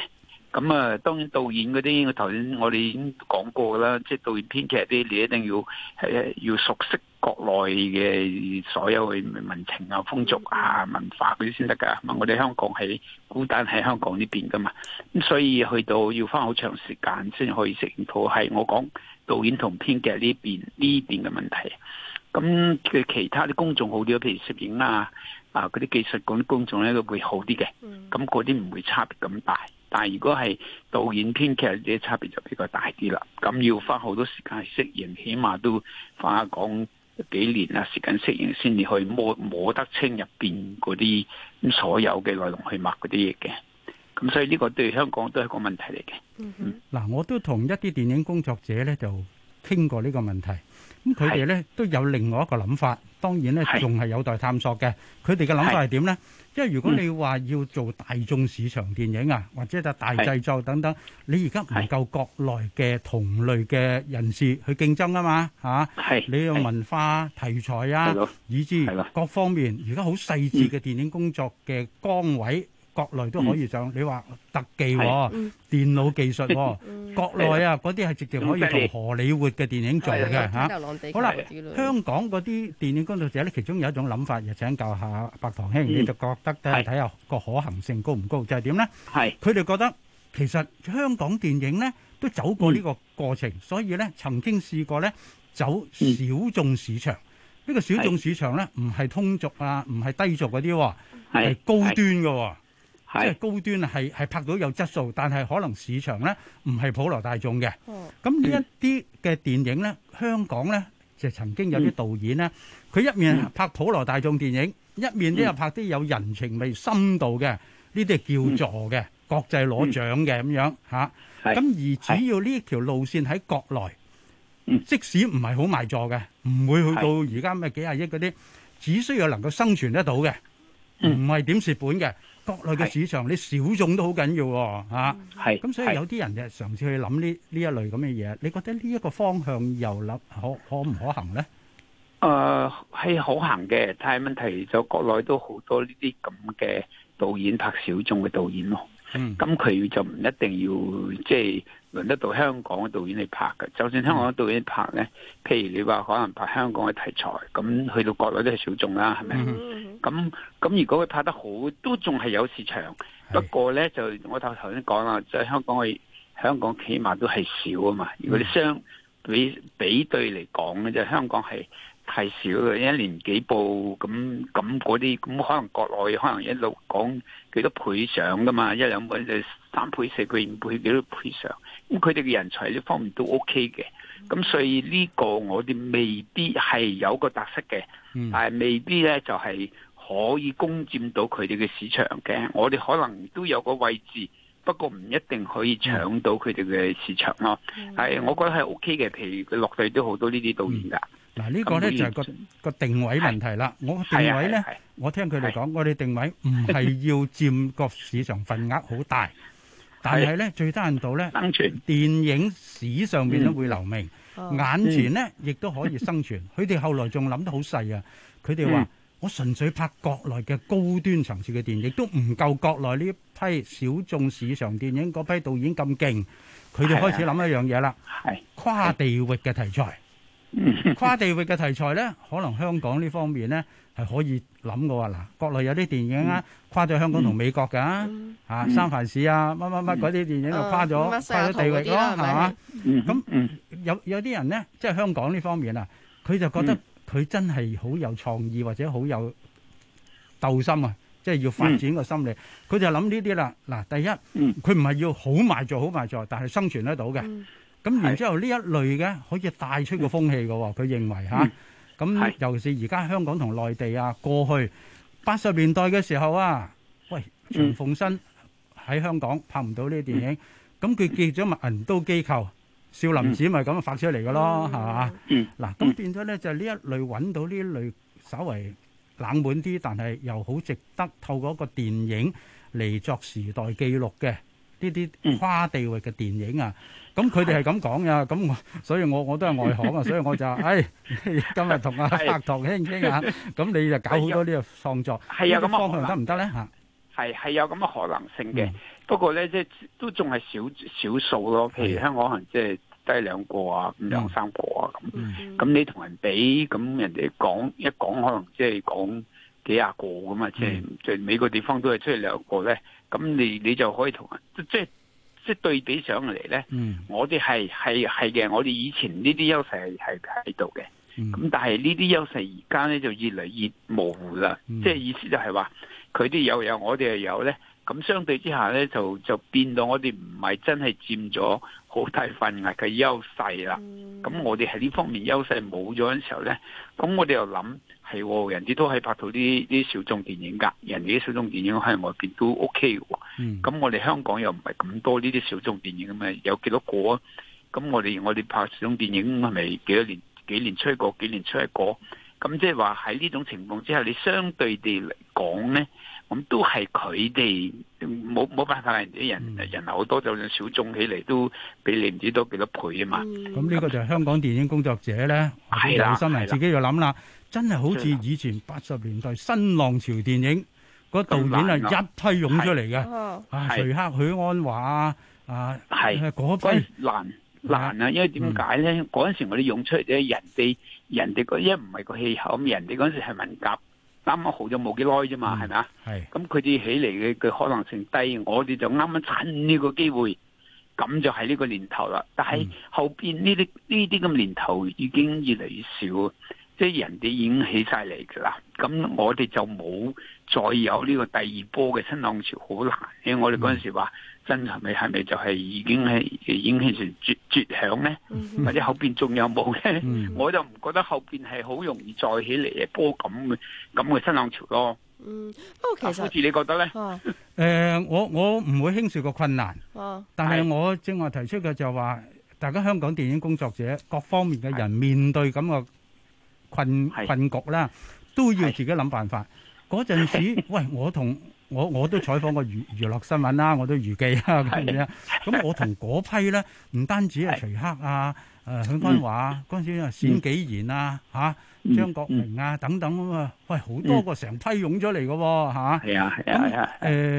咁啊，當然導演嗰啲，頭先我哋已經講過啦，即係導演編劇啲，你一定要熟悉國內嘅所有嘅民情啊、風俗啊、文化嗰啲先得㗎。我哋香港係孤單喺香港呢邊㗎嘛，咁所以去到要花好長時間先可以適應到。係我講導演同編劇呢邊嘅問題。咁嘅其他啲公眾好啲，譬如攝影啊嗰啲技術嗰啲公眾咧都會好啲嘅。咁嗰啲唔會差別咁大。但係如果係導演編劇啲差別就比較大啲啦，咁要花好多時間去適應，起碼都花講幾年啊時間適應先至去摸得清入邊嗰啲所有嘅內容去畫嗰啲嘢嘅，咁所以呢個對香港都係個問題嚟嘅。 嗱，我都同一啲電影工作者咧就傾過呢個問題，咁佢哋咧都有另外一個諗法，當然咧仲係有待探索嘅。佢哋嘅諗法係點咧？因為如果你話要做大眾市場電影啊，或者就大製作等等，你而家唔夠國內嘅同類嘅人士去競爭啊嘛，嚇！你有文化題材啊，以至各方面，而家好細緻嘅電影工作嘅崗位，國內都可以上。你話特技喎、電腦技術喎，國內啊嗰啲係直接可以同荷里活嘅電影做嘅嚇。好啦，香港嗰啲電影工作者咧，其中有一種諗法，又請教下白堂兄，你就覺得睇下個可行性高唔高？就係點咧？佢哋覺得其實香港電影咧都走過呢個過程，所以咧曾經試過咧走小眾市場。呢個小眾市場咧唔係通俗啊，唔係低俗嗰啲，係高端嘅。即係高端係拍到有質素，但係可能市場咧唔係普羅大眾嘅。咁呢一啲嘅電影咧，香港咧就曾經有啲導演咧，佢一面拍普羅大眾電影，一面都有拍啲有人情味、深度嘅，呢啲係叫座嘅，國際攞獎嘅咁樣嚇。咁而只要呢條路線喺國內，即使唔係好賣座嘅，唔會去到而家咩幾廿億嗰啲，只需要能夠生存得到嘅，唔係點蝕本嘅。國內嘅市場，你小眾都好緊要喎，嚇。咁所以有啲人就嘗試去諗呢一類咁嘅嘢。你覺得呢一個方向又諗可唔可行咧？ 係可行嘅，但係問題就國內都好多呢啲咁嘅導演拍小眾嘅導演咯。咁佢就唔一定要即係輪得到香港嘅導演去拍嘅。就算香港嘅導演拍咧，譬如你話可能拍香港嘅題材，咁去到國內都係小眾啦，係咪？咁如果佢拍得好，都仲係有市場。不過咧，就我頭先講啦，即係香港起碼都係少啊嘛。如果你比對嚟講咧，就香港係太少嘅，一年幾部咁嗰啲，咁可能國內可能一路講幾多倍上噶嘛，一兩倍就3倍、4倍、5倍幾多倍上。咁佢哋嘅人才呢方面都 OK 嘅。咁所以呢個我哋未必係有個特色嘅，但係未必咧就係可以攻佔到佢哋嘅市場嘅。我哋可能都有個位置，不過唔一定可以搶到佢哋嘅市場咯。係，我覺得係 OK 嘅。譬如佢落地都好多呢啲導演㗎。 嗱，呢個咧就係個定位問題啦。我定位咧，我聽佢哋講，我哋定位唔係要佔個市場份額好大，但係咧最低限度咧，電影史上面都會留名。眼前咧，亦都可以生存。佢哋後來仲諗得好細啊！佢哋話：我純粹拍國內嘅高端層次嘅電影，都唔夠國內呢批小眾市場電影嗰批導演咁勁。佢哋開始諗一樣嘢啦，跨地域嘅題材。跨地域嘅題材咧，可能香港呢方面咧係可以諗嘅喎。嗱，國內有啲電影啊，跨咗香港同美國㗎，三藩市啊，乜嗰啲電影就跨咗地域咯，係嘛？咁有啲人咧，即係香港呢方面啊，佢就覺得佢真係好有創意或者好有鬥心啊，即係要發展個心理，佢就諗呢啲啦。嗱，第一，佢唔係要好賣座，但係生存得到嘅。咁然之後呢一類嘅可以帶出個風氣嘅喎，佢認為嚇。咁尤其是而家香港同內地啊，過去80年代嘅時候啊，喂，陳鳳新喺香港拍唔到呢啲電影，咁佢結咗銀都機構，少林寺咪咁發出嚟嘅咯，係嘛？嗱，咁變咗咧就呢一類揾到呢一類稍為冷門啲，但係又好值得透過一個電影嚟作時代記錄嘅呢啲跨地域嘅電影啊。咁佢哋係咁講呀，咁所以我都係外行啊，所以我就今日同阿白堂兄傾下，咁你就搞好多呢個創作，呢個方向得唔得咧嚇？ 係有咁嘅可能性嘅。不過咧，即係都仲係少數咯。譬如香港可能即係低2個啊，咁2、3個啊咁。咁你同人比，咁人哋一講可能即係講幾廿個咁嘛。即係每個地方都係出嚟2個咧。咁你就可以同人即係對比上嚟咧。我哋係嘅，我哋以前呢啲優勢係喺度嘅。咁但係呢啲優勢而家咧就越嚟越模糊啦。即係意思就係話佢哋有我哋又有咧。咁相對之下咧，就變到我哋唔係真係佔咗好大份額嘅優勢啦。咁我哋喺呢方面優勢冇咗嘅時候咧，咁我哋又諗係人哋都係拍到啲小眾電影㗎，人哋啲小眾電影喺外邊都 OK 嘅喎。咁我哋香港又唔係咁多呢啲小眾電影咁啊，有幾多個啊？咁我哋拍小眾電影係咪幾年出一個，幾年出一個？咁即係話喺呢種情況之下，你相對地嚟講咧，咁都係佢哋冇辦法，人流好多，就算小眾起嚟都比你唔知多幾多倍啊嘛。 咁呢個就係香港電影工作者咧，有心人自己要諗啦。真係好似以前80年代新浪潮電影嗰導演係一批湧出嚟嘅，徐克、許鞍華嗰批難啊！因為點解咧？嗰陣時我哋湧出嚟咧，人哋因為唔係個氣候咁，人哋嗰陣時係文革啱啱好咗冇幾耐啫嘛，係咪啊？咁佢哋起嚟嘅可能性低，我哋就啱啱趁呢個機會，咁就係呢個年頭啦。但係後邊呢啲咁年頭已經越嚟越少，即係人哋已經起晒嚟噶啦。咁我哋就冇再有呢個第2波嘅新浪潮，好難。因為我哋嗰陣時話真係咪就係已經係成絕響咧？或者後邊仲有冇咧？我就唔覺得後邊係好容易再起嚟嘅波咁嘅新浪潮咯。 不過其實好似你覺得咧？ 我唔會輕視個困難，但係我正話提出嘅就話，大家香港電影工作者各方面嘅人面對咁嘅困局啦，都要自己諗辦法。嗰陣時，喂，我都採訪過娛樂新聞啦，我都娛記啦咁樣。咁我同嗰批咧，唔單止係徐克啊、許鞍華嗰陣時啊，冼紀賢啊、張國榮啊等等咁啊，喂，好多個成批湧咗嚟嘅喎嚇。係啊。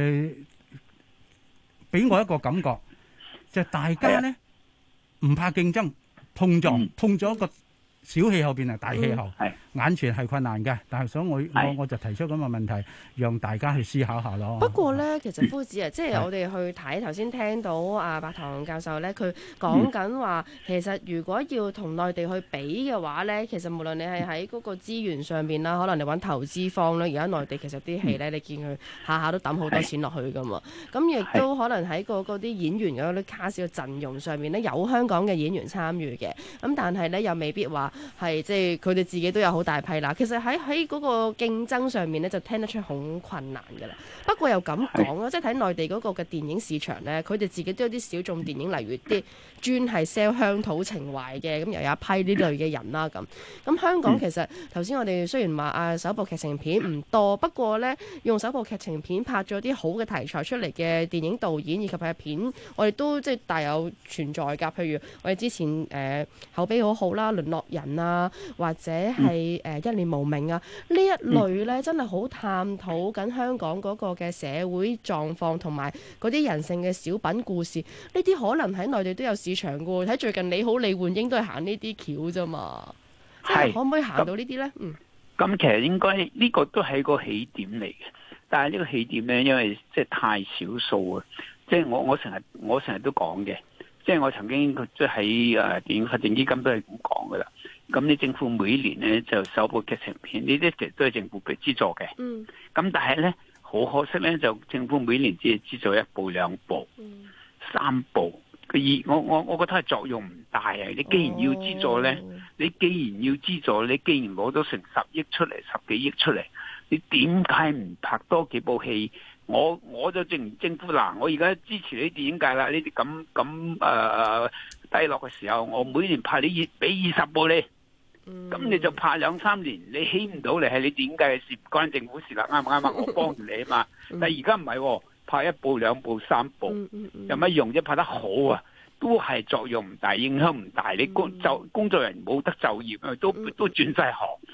俾我一個感覺，就係大家咧唔怕競爭，碰咗一個小氣候變成大氣候，眼前係困難嘅，但係所以我就提出咁嘅問題，讓大家去思考下咯。 不過咧，其實夫子啊，即係我哋去睇頭先聽到白堂教授咧，佢講緊話，其實如果要同內地去比嘅話咧，其實無論你係喺嗰個資源上邊啦，可能你揾投資方啦，而家內地其實啲戲咧，你見佢下下都抌好多錢落去噶嘛，咁亦都可能喺嗰啲演員嗰啲卡士嘅陣容上面咧，有香港嘅演員參與嘅，咁但係咧又未必話係即係佢哋自己都有好大批啦。其實喺嗰個競爭上面咧，就聽得出好困難㗎啦。不過又咁講啦，即係睇內地嗰個嘅電影市場咧，佢哋自己都有啲小眾電影，例如啲專係 sell 鄉土情懷嘅，咁又有一批呢類嘅人啦咁。咁香港其實頭先我哋雖然話首部劇情片唔多，不過咧用首部劇情片拍咗啲好嘅題材出嚟嘅電影導演以及係片，我哋都即係大有存在㗎。譬如我哋之前口碑好好啦，《淪落人》啊，或者係一念無明啊，呢一類咧真係好探討緊香港嗰個嘅社會狀況同埋嗰啲人性嘅小品故事，呢啲可能喺內地都有市場㗎。睇最近你好李煥英都係行呢啲橋啫嘛，可唔可以行到呢啲咧？ 咁其實應該呢個都係個起點嚟嘅，但係呢個起點咧，因為即係太少數啊，即係我成日都講嘅，即係我曾經即係喺電影發展基金都係咁講噶啦。咁你政府每年咧就首部劇情片，呢啲其實都係政府俾資助嘅。咁但係咧好可惜咧，就政府每年只係資助1部、2部、3部。我覺得係作用唔大啊！你既然要資助咧，你既然攞咗成10億出嚟、10幾億出嚟，你點解唔拍多幾部戲？我就政府嗱，我而家支持你電影界啦，呢啲咁低落嘅時候，我每年派你俾20部你。咁你就拍2-3年，你起唔到嚟係你電影界嘅事，唔關政府事啦，啱唔啱啊？我幫住你啊嘛。但係而家唔係，拍1部、2部、3部，有乜用啫？拍得好啊，都係作用唔大，影響唔大。你工作人員冇得就業，都轉晒行。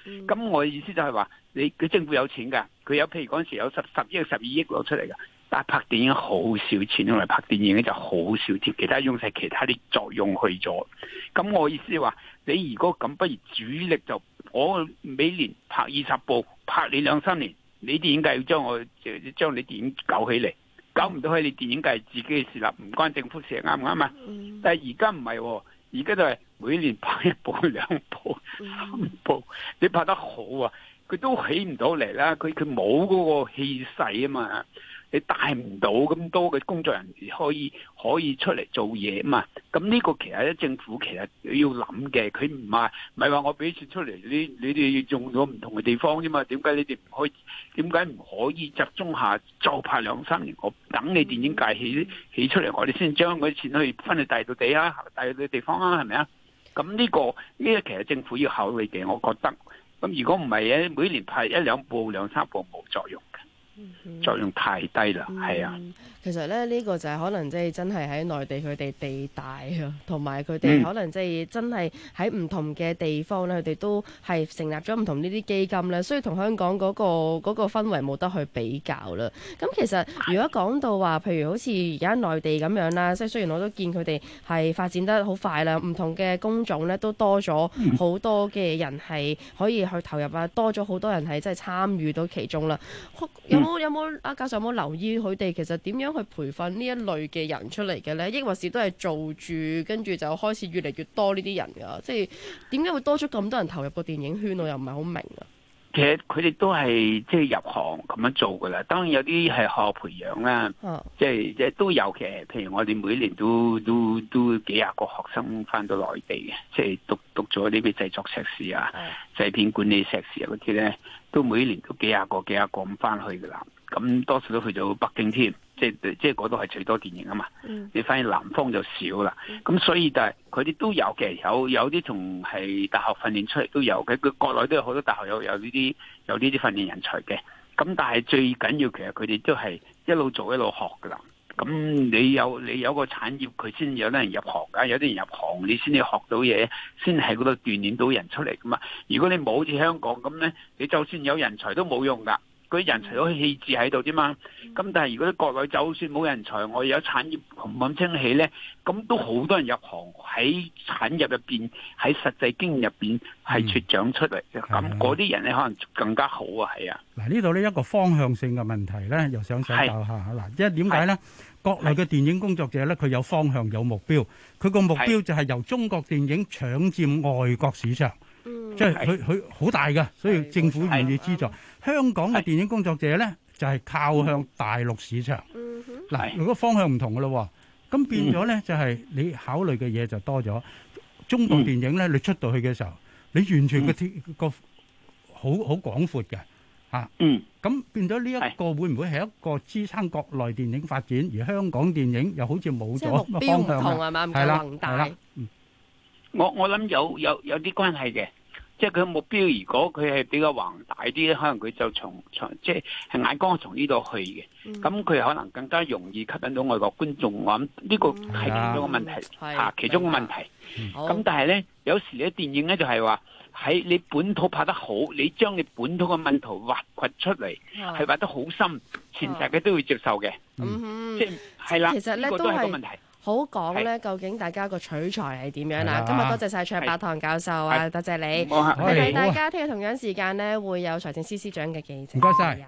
咁我嘅意思就係話，佢政府有錢㗎，佢有譬如嗰陣時有10億、12億攞出嚟㗎，但係拍電影好少錢，因為拍電影咧就好少貼，其他用晒其他啲作用去咗。咁我意思係話，你如果咁，不如主力就我每年拍20部，拍你2-3年，你電影界要將你電影搞起嚟。搞唔到係你電影界係自己嘅事啦，唔關政府事，啱唔啱啊？但係而家唔係喎，而家就係每年拍1部、2部、3部，你拍得好啊，佢都起唔到嚟啦，佢冇嗰個氣勢啊嘛，你帶唔到咁多嘅工作人員可以出嚟做嘢啊嘛，咁呢個其實咧政府其實要諗嘅，佢唔係話我俾錢出嚟，你哋用咗唔同嘅地方啫嘛，點解你哋唔可以集中下就拍2-3年，我等你電影界起出嚟，我哋先將嗰啲錢去分去第二度地啊，第二度地方啊，係咪啊？咁呢個其實政府要考慮嘅，我覺得。咁如果唔係咧，每年拍1-2部、2-3部冇作用。作用太低啦，係啊。 其實咧，呢個就係可能即係真係喺內地佢哋地大啊，同埋佢哋可能即係真係喺唔同嘅地方咧，佢哋都係成立咗唔同呢啲基金咧，所以同香港嗰個氛圍冇得去比較啦。咁其實如果講到話，譬如好似而家內地咁樣啦，即係雖然我都見佢哋係發展得好快啦，唔同嘅工種咧都多咗好多嘅人係可以去投入啊，多咗好多人係即係參與到其中啦。有冇阿教授有冇留意佢哋其實點樣去培訓呢一類嘅人出嚟嘅咧？抑或是都係做住跟住就開始越嚟越多呢啲人㗎？即係點解會多咗咁多人投入個電影圈？我又唔係好明啊。 其實佢哋都係即係入行咁樣做㗎啦。當然有啲係學校培養啦，即係都有嘅。譬如我哋每年都幾廿個學生翻到內地嘅，即係讀咗呢啲製作碩士啊、製片管理碩士啊嗰啲咧，都每年都幾廿個咁翻去㗎啦。咁多數都去到北京添，即係嗰度係最多電影啊嘛。你反而南方就少啦。咁所以但係佢哋都有嘅，有啲從係大學訓練出嚟都有嘅。佢國內都有好多大學有呢啲訓練人才嘅。咁但係最緊要其實佢哋都係一路做一路學㗎啦。咁你有個產業，佢先有得人入行㗎。有啲人入行，你先至學到嘢，先喺嗰度鍛鍊到人出嚟㗎嘛。如果你冇好似香港咁咧，你就算有人才都冇用㗎。嗰啲人才有氣質喺度啫嘛，咁但係如果啲國內就算冇人才，我有產業咁清起咧，咁都好多人入行喺產業入邊，喺實際經驗入邊係茁長出嚟嘅，咁嗰啲人咧可能更加好啊，係啊。 嗱呢度呢一個方向性嘅問題咧，又想請教下嗱，因為點解咧？國內嘅電影工作者咧，佢有方向有目標，佢個目標就係由中國電影搶佔外國市場。即係佢好大㗎，所以政府願意資助。香港嘅電影工作者咧，就係靠向大陸市場。嗱，如果方向唔同㗎咯，咁變咗咧就係你考慮嘅嘢就多咗。中國電影咧，你出到去嘅時候，你完全個好廣闊嘅嚇。咁變咗呢一個會唔會係一個支撐國內電影發展，而香港電影又好似冇咗個方向啊？係啦，係啦。 我諗有啲關係嘅。即係佢目標，如果佢係比較宏大啲，可能佢就從即係眼光從呢度去嘅，咁佢可能更加容易吸引到外國觀眾。我諗呢個係其中個問題嚇，其中個問題。咁但係咧，有時咧電影咧就係話喺你本土拍得好，你將你本土嘅問題挖掘出嚟，係挖得好深，全世界都會接受嘅。即係係啦， 其實咧呢個都係個問題。 好講咧，究竟大家個取材係點樣啦？今日多謝晒卓伯棠教授啊，多謝你。提提大家，聽日同樣時間呢會有財政司司長嘅記者。 唔該晒。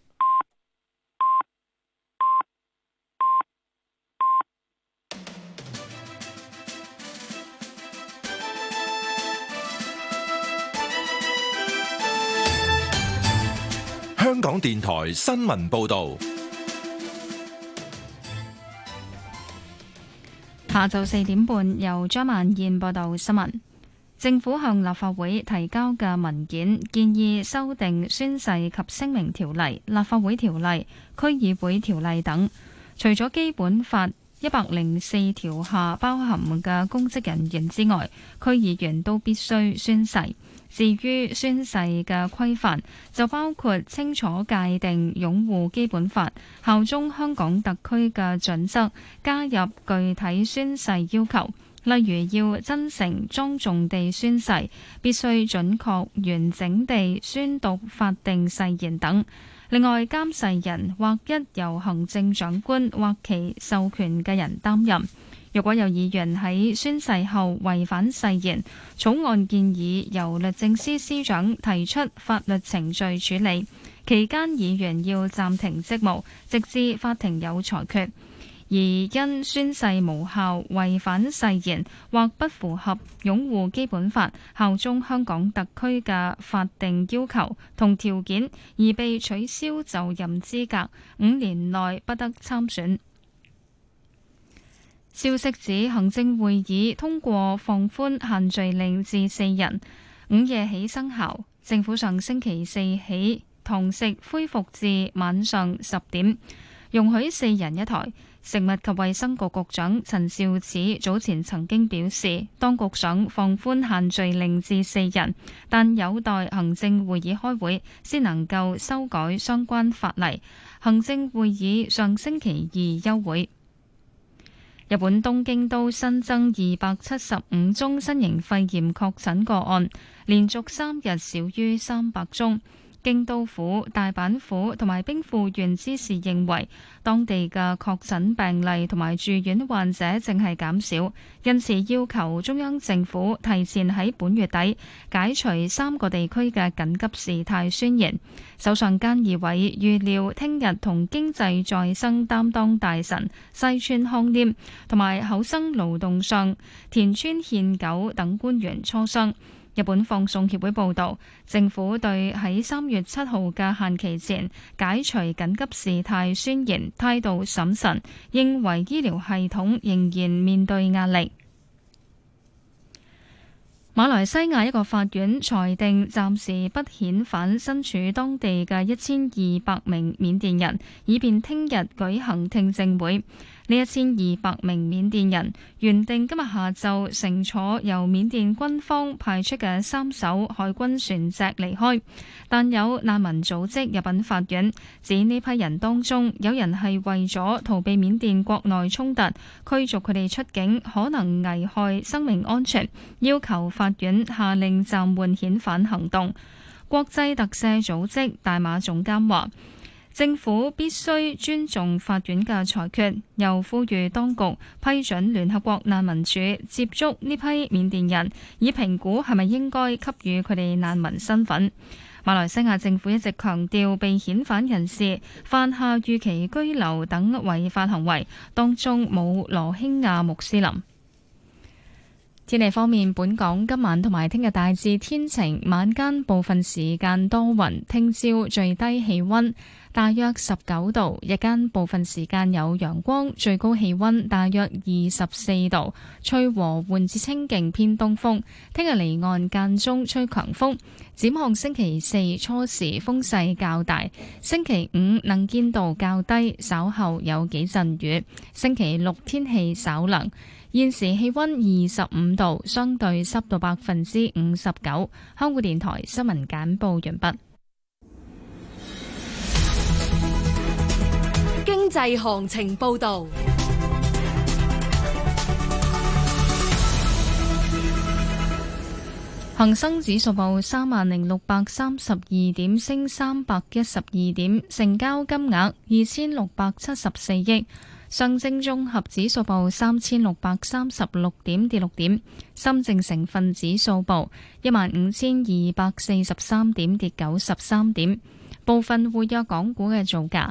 香港電台新聞報導。 下晝4點半，由張曼燕報道新聞。政府向立法會提交嘅文件建議修訂宣誓及聲明條例、立法會條例、區議會條例等。除咗基本法104條下包含嘅公職人員之外，區議員都必須宣誓。至於宣誓嘅規範，就包括清楚界定擁護基本法、效忠香港特區嘅準則，加入具體宣誓要求。 例如要真誠莊重地宣誓，必須準確完整地宣讀法定誓言等。另外，監誓人或一由行政長官或其授權嘅人擔任。若果有議員喺宣誓後違反誓言，草案建議由律政司司長提出法律程序處理，期間議員要暫停職務，直至法庭有裁決。而因宣誓無效、違反誓言或不符合擁護基本法、效忠香港特區嘅法定要求同條件，而被取消就任資格，5年內不得參選。消息指，行政會議通過放寬限聚令至4人，5夜起生效。政府上星期四起堂食恢復至晚上10點，容許4人一台。食物及衛生局局長陳肇始早前曾經表示，當局想放寬限聚令至4人，但有待行政會議開會先能夠修改相關法例。行政會議上星期2休會。日本東京都新增275宗新型肺炎確診個案，連續3日少於300宗。京都府、大阪府同埋兵庫縣知事認為，當地嘅確診病例同埋住院患者淨係減少，因此要求中央政府提前喺本月底解除3個地區嘅緊急事態宣言。首相菅義偉預料聽日同經濟再生擔當大臣西村康稔同埋厚生勞動相田村憲久等官員磋商。日本放送協會報導，政府對喺3月7號嘅限期前解除緊急事態宣言態度審慎，認為醫療系統仍然面對壓力。馬來西亞一個法院裁定暫時不遣返身處當地嘅1200名緬甸人，以便聽日舉行聽證會。呢1200名緬甸人原定今日下晝乘坐由緬甸軍方派出嘅3艘海軍船隻離開，但有難民組織入稟法院，指呢批人當中有人係為咗逃避緬甸國內衝突，驅逐佢哋出境可能危害生命安全，要求法院下令暫緩遣返行動。國際特赦組織大馬總監話，政府必須尊重法院嘅裁決，又呼籲當局批准聯合國難民署接觸呢批緬甸人，以評估係咪應該給予佢哋難民身份。馬來西亞政府一直強調，被遣返人士犯下逾期居留等違法行為，當中冇羅興亞穆斯林。天氣方面，本港今晚同埋聽日大致天晴，晚間部分時間多雲，聽朝最低氣溫大約19度，日間部分時間有陽光，最高氣溫大約24度，吹和緩至清勁偏東風。聽日離岸間中吹強風。展望星期4初時風勢較大，星期5能見度較低，稍後有幾陣雨。星期6天氣稍涼。現時氣溫25度，相對濕度59%。香港電台新聞簡報完畢。 經濟行情報道。 恒生指數報30,632點，升312點，成交金額2674億。上證綜合指數報3636點，跌6點。深證成分指數報15,243點，跌93點。部分活躍港股嘅造價。